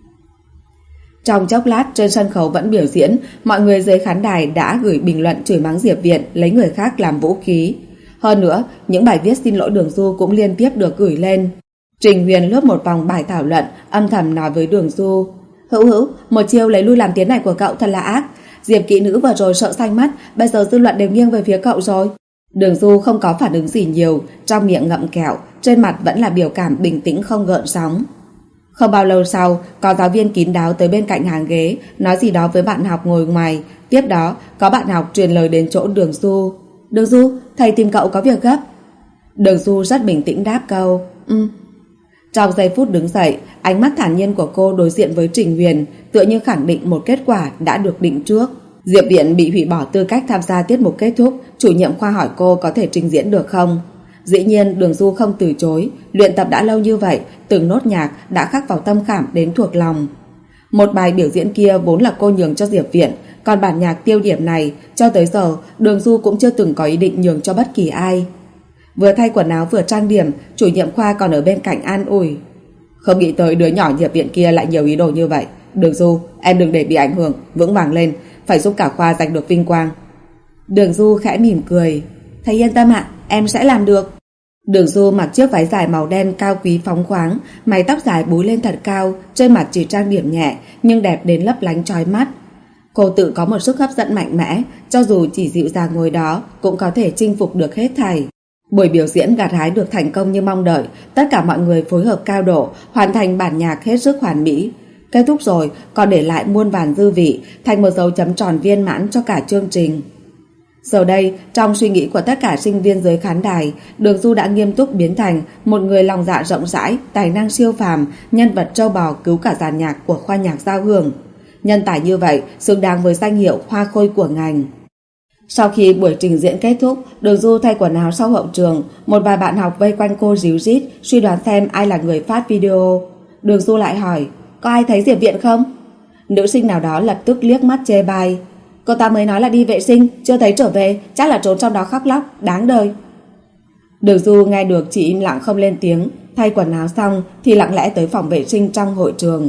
Trong chốc lát trên sân khấu vẫn biểu diễn, mọi người dưới khán đài đã gửi bình luận chửi mắng Diệp Viện lấy người khác làm vũ khí. Hơn nữa, những bài viết xin lỗi Đường Du cũng liên tiếp được gửi lên. Trình Huyền lướt một vòng bài thảo luận, âm thầm nói với Đường Du: "Hữu Hữu, một chiêu lấy lui làm tiến này của cậu thật là ác. Diệp kỹ nữ vừa rồi sợ xanh mắt, bây giờ dư luận đều nghiêng về phía cậu rồi." Đường Du không có phản ứng gì nhiều, trong miệng ngậm kẹo, trên mặt vẫn là biểu cảm bình tĩnh không gợn sóng. Không bao lâu sau, có giáo viên kín đáo tới bên cạnh hàng ghế, nói gì đó với bạn học ngồi ngoài. Tiếp đó, có bạn học truyền lời đến chỗ Đường Du: "Đường Du, thầy tìm cậu có việc gấp." Đường Du rất bình tĩnh đáp câu: "Ừ." Trong giây phút đứng dậy, ánh mắt thản nhiên của cô đối diện với Trình Huyền, tựa như khẳng định một kết quả đã được định trước. Diệp Viện bị hủy bỏ tư cách tham gia tiết mục kết thúc, chủ nhiệm khoa hỏi cô có thể trình diễn được không. Dĩ nhiên Đường Du không từ chối, luyện tập đã lâu như vậy, từng nốt nhạc đã khắc vào tâm khảm đến thuộc lòng. Một bài biểu diễn kia vốn là cô nhường cho Diệp Viện, còn bản nhạc tiêu điểm này cho tới giờ Đường Du cũng chưa từng có ý định nhường cho bất kỳ ai. Vừa thay quần áo vừa trang điểm, chủ nhiệm khoa còn ở bên cạnh an ủi: "Không nghĩ tới đứa nhỏ Diệp Viện kia lại nhiều ý đồ như vậy. Đường Du, em đừng để bị ảnh hưởng, vững vàng lên, phải giúp cả khoa giành được vinh quang." Đường Du khẽ mỉm cười: "Thầy yên tâm ạ, em sẽ làm được." Đường Du mặc chiếc váy dài màu đen cao quý phóng khoáng, mái tóc dài búi lên thật cao, trên mặt chỉ trang điểm nhẹ nhưng đẹp đến lấp lánh chói mắt. Cô tự có một sức hấp dẫn mạnh mẽ, cho dù chỉ dịu dàng ngồi đó cũng có thể chinh phục được hết thảy. Buổi biểu diễn gặt hái được thành công như mong đợi, tất cả mọi người phối hợp cao độ, hoàn thành bản nhạc hết sức hoàn mỹ. Kết thúc rồi, còn để lại muôn vàn dư vị, thành một dấu chấm tròn viên mãn cho cả chương trình. Giờ đây, trong suy nghĩ của tất cả sinh viên dưới khán đài, Đường Du đã nghiêm túc biến thành một người lòng dạ rộng rãi, tài năng siêu phàm, nhân vật trâu bò cứu cả dàn nhạc của khoa nhạc giao hưởng. Nhân tài như vậy xứng đáng với danh hiệu hoa khôi của ngành. Sau khi buổi trình diễn kết thúc, Đường Du thay quần áo sau hậu trường, một vài bạn học vây quanh cô ríu rít suy đoán xem ai là người phát video. Đường Du lại hỏi, có ai thấy Diệp Viện không? Nữ sinh nào đó lập tức liếc mắt chê bai, cô ta mới nói là đi vệ sinh, chưa thấy trở về, chắc là trốn trong đó khóc lóc, đáng đời. Đường Du nghe được chỉ im lặng không lên tiếng, thay quần áo xong thì lặng lẽ tới phòng vệ sinh trong hội trường.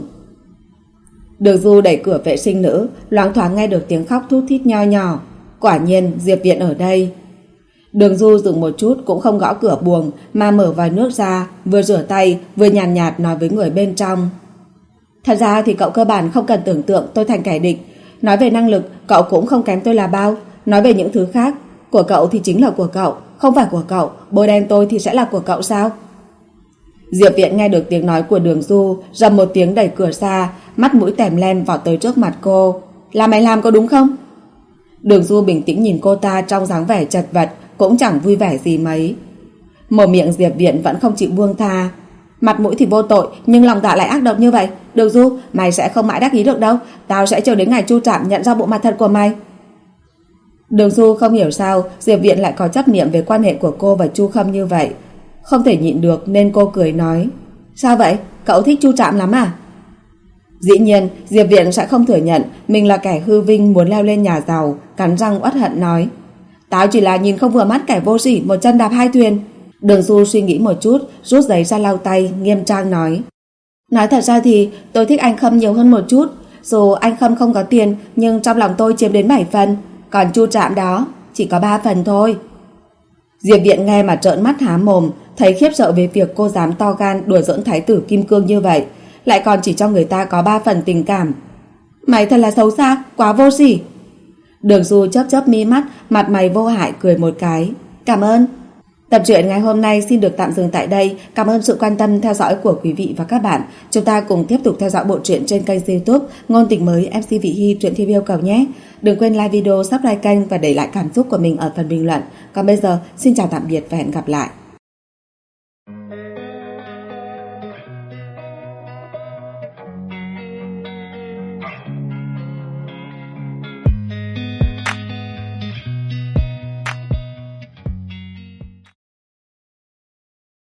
Đường Du đẩy cửa vệ sinh nữ, loáng thoáng nghe được tiếng khóc thút thít nho nhỏ. Quả nhiên Diệp Viện ở đây. Đường Du dừng một chút cũng không gõ cửa buồng, mà mở vòi nước ra, vừa rửa tay vừa nhàn nhạt, nhạt nói với người bên trong. Thật ra thì cậu cơ bản không cần tưởng tượng tôi thành kẻ địch. Nói về năng lực, cậu cũng không kém tôi là bao. Nói về những thứ khác, của cậu thì chính là của cậu, không phải của cậu. Bôi đen tôi thì sẽ là của cậu sao? Diệp Viện nghe được tiếng nói của Đường Du, rầm một tiếng đẩy cửa ra, mắt mũi tèm lem vọt tới trước mặt cô. Là mày làm có đúng không? Đường Du bình tĩnh nhìn cô ta trong dáng vẻ chật vật, cũng chẳng vui vẻ gì mấy. Mở miệng Diệp Viện vẫn không chịu buông tha. Mặt mũi thì vô tội, nhưng lòng dạ lại ác độc như vậy. Đường Du, mày sẽ không mãi đắc ý được đâu. Tao sẽ chờ đến ngày Chu Trạm nhận ra bộ mặt thật của mày. Đường Du không hiểu sao Diệp Viện lại có chấp niệm về quan hệ của cô và Chu Khâm như vậy. Không thể nhịn được nên cô cười nói, sao vậy? Cậu thích Chu Trạm lắm à? Dĩ nhiên Diệp Viện sẽ không thừa nhận mình là kẻ hư vinh muốn leo lên nhà giàu, cắn răng uất hận nói, tao chỉ là nhìn không vừa mắt kẻ vô sỉ một chân đạp hai thuyền. Đường Du suy nghĩ một chút, rút giấy ra lau tay, nghiêm trang nói, nói thật ra thì tôi thích anh Khâm nhiều hơn một chút. Dù anh Khâm không có tiền, nhưng trong lòng tôi chiếm đến bảy phần, còn Chu Trạm đó chỉ có ba phần thôi. Diệp Viện nghe mà trợn mắt há mồm, thấy khiếp sợ về việc cô dám to gan đùa giỡn thái tử Kim Cương như vậy, lại còn chỉ cho người ta có ba phần tình cảm. Mày thật là xấu xa, quá vô sỉ. Đường Du chớp chớp mi mắt, mặt mày vô hại cười một cái. Cảm ơn. Tập truyện ngày hôm nay xin được tạm dừng tại đây. Cảm ơn sự quan tâm theo dõi của quý vị và các bạn. Chúng ta cùng tiếp tục theo dõi bộ truyện trên kênh YouTube Ngôn Tình Mới em xê Vị Hy truyện theo yêu cầu nhé. Đừng quên like video, subscribe kênh và để lại cảm xúc của mình ở phần bình luận. Còn bây giờ, xin chào tạm biệt và hẹn gặp lại.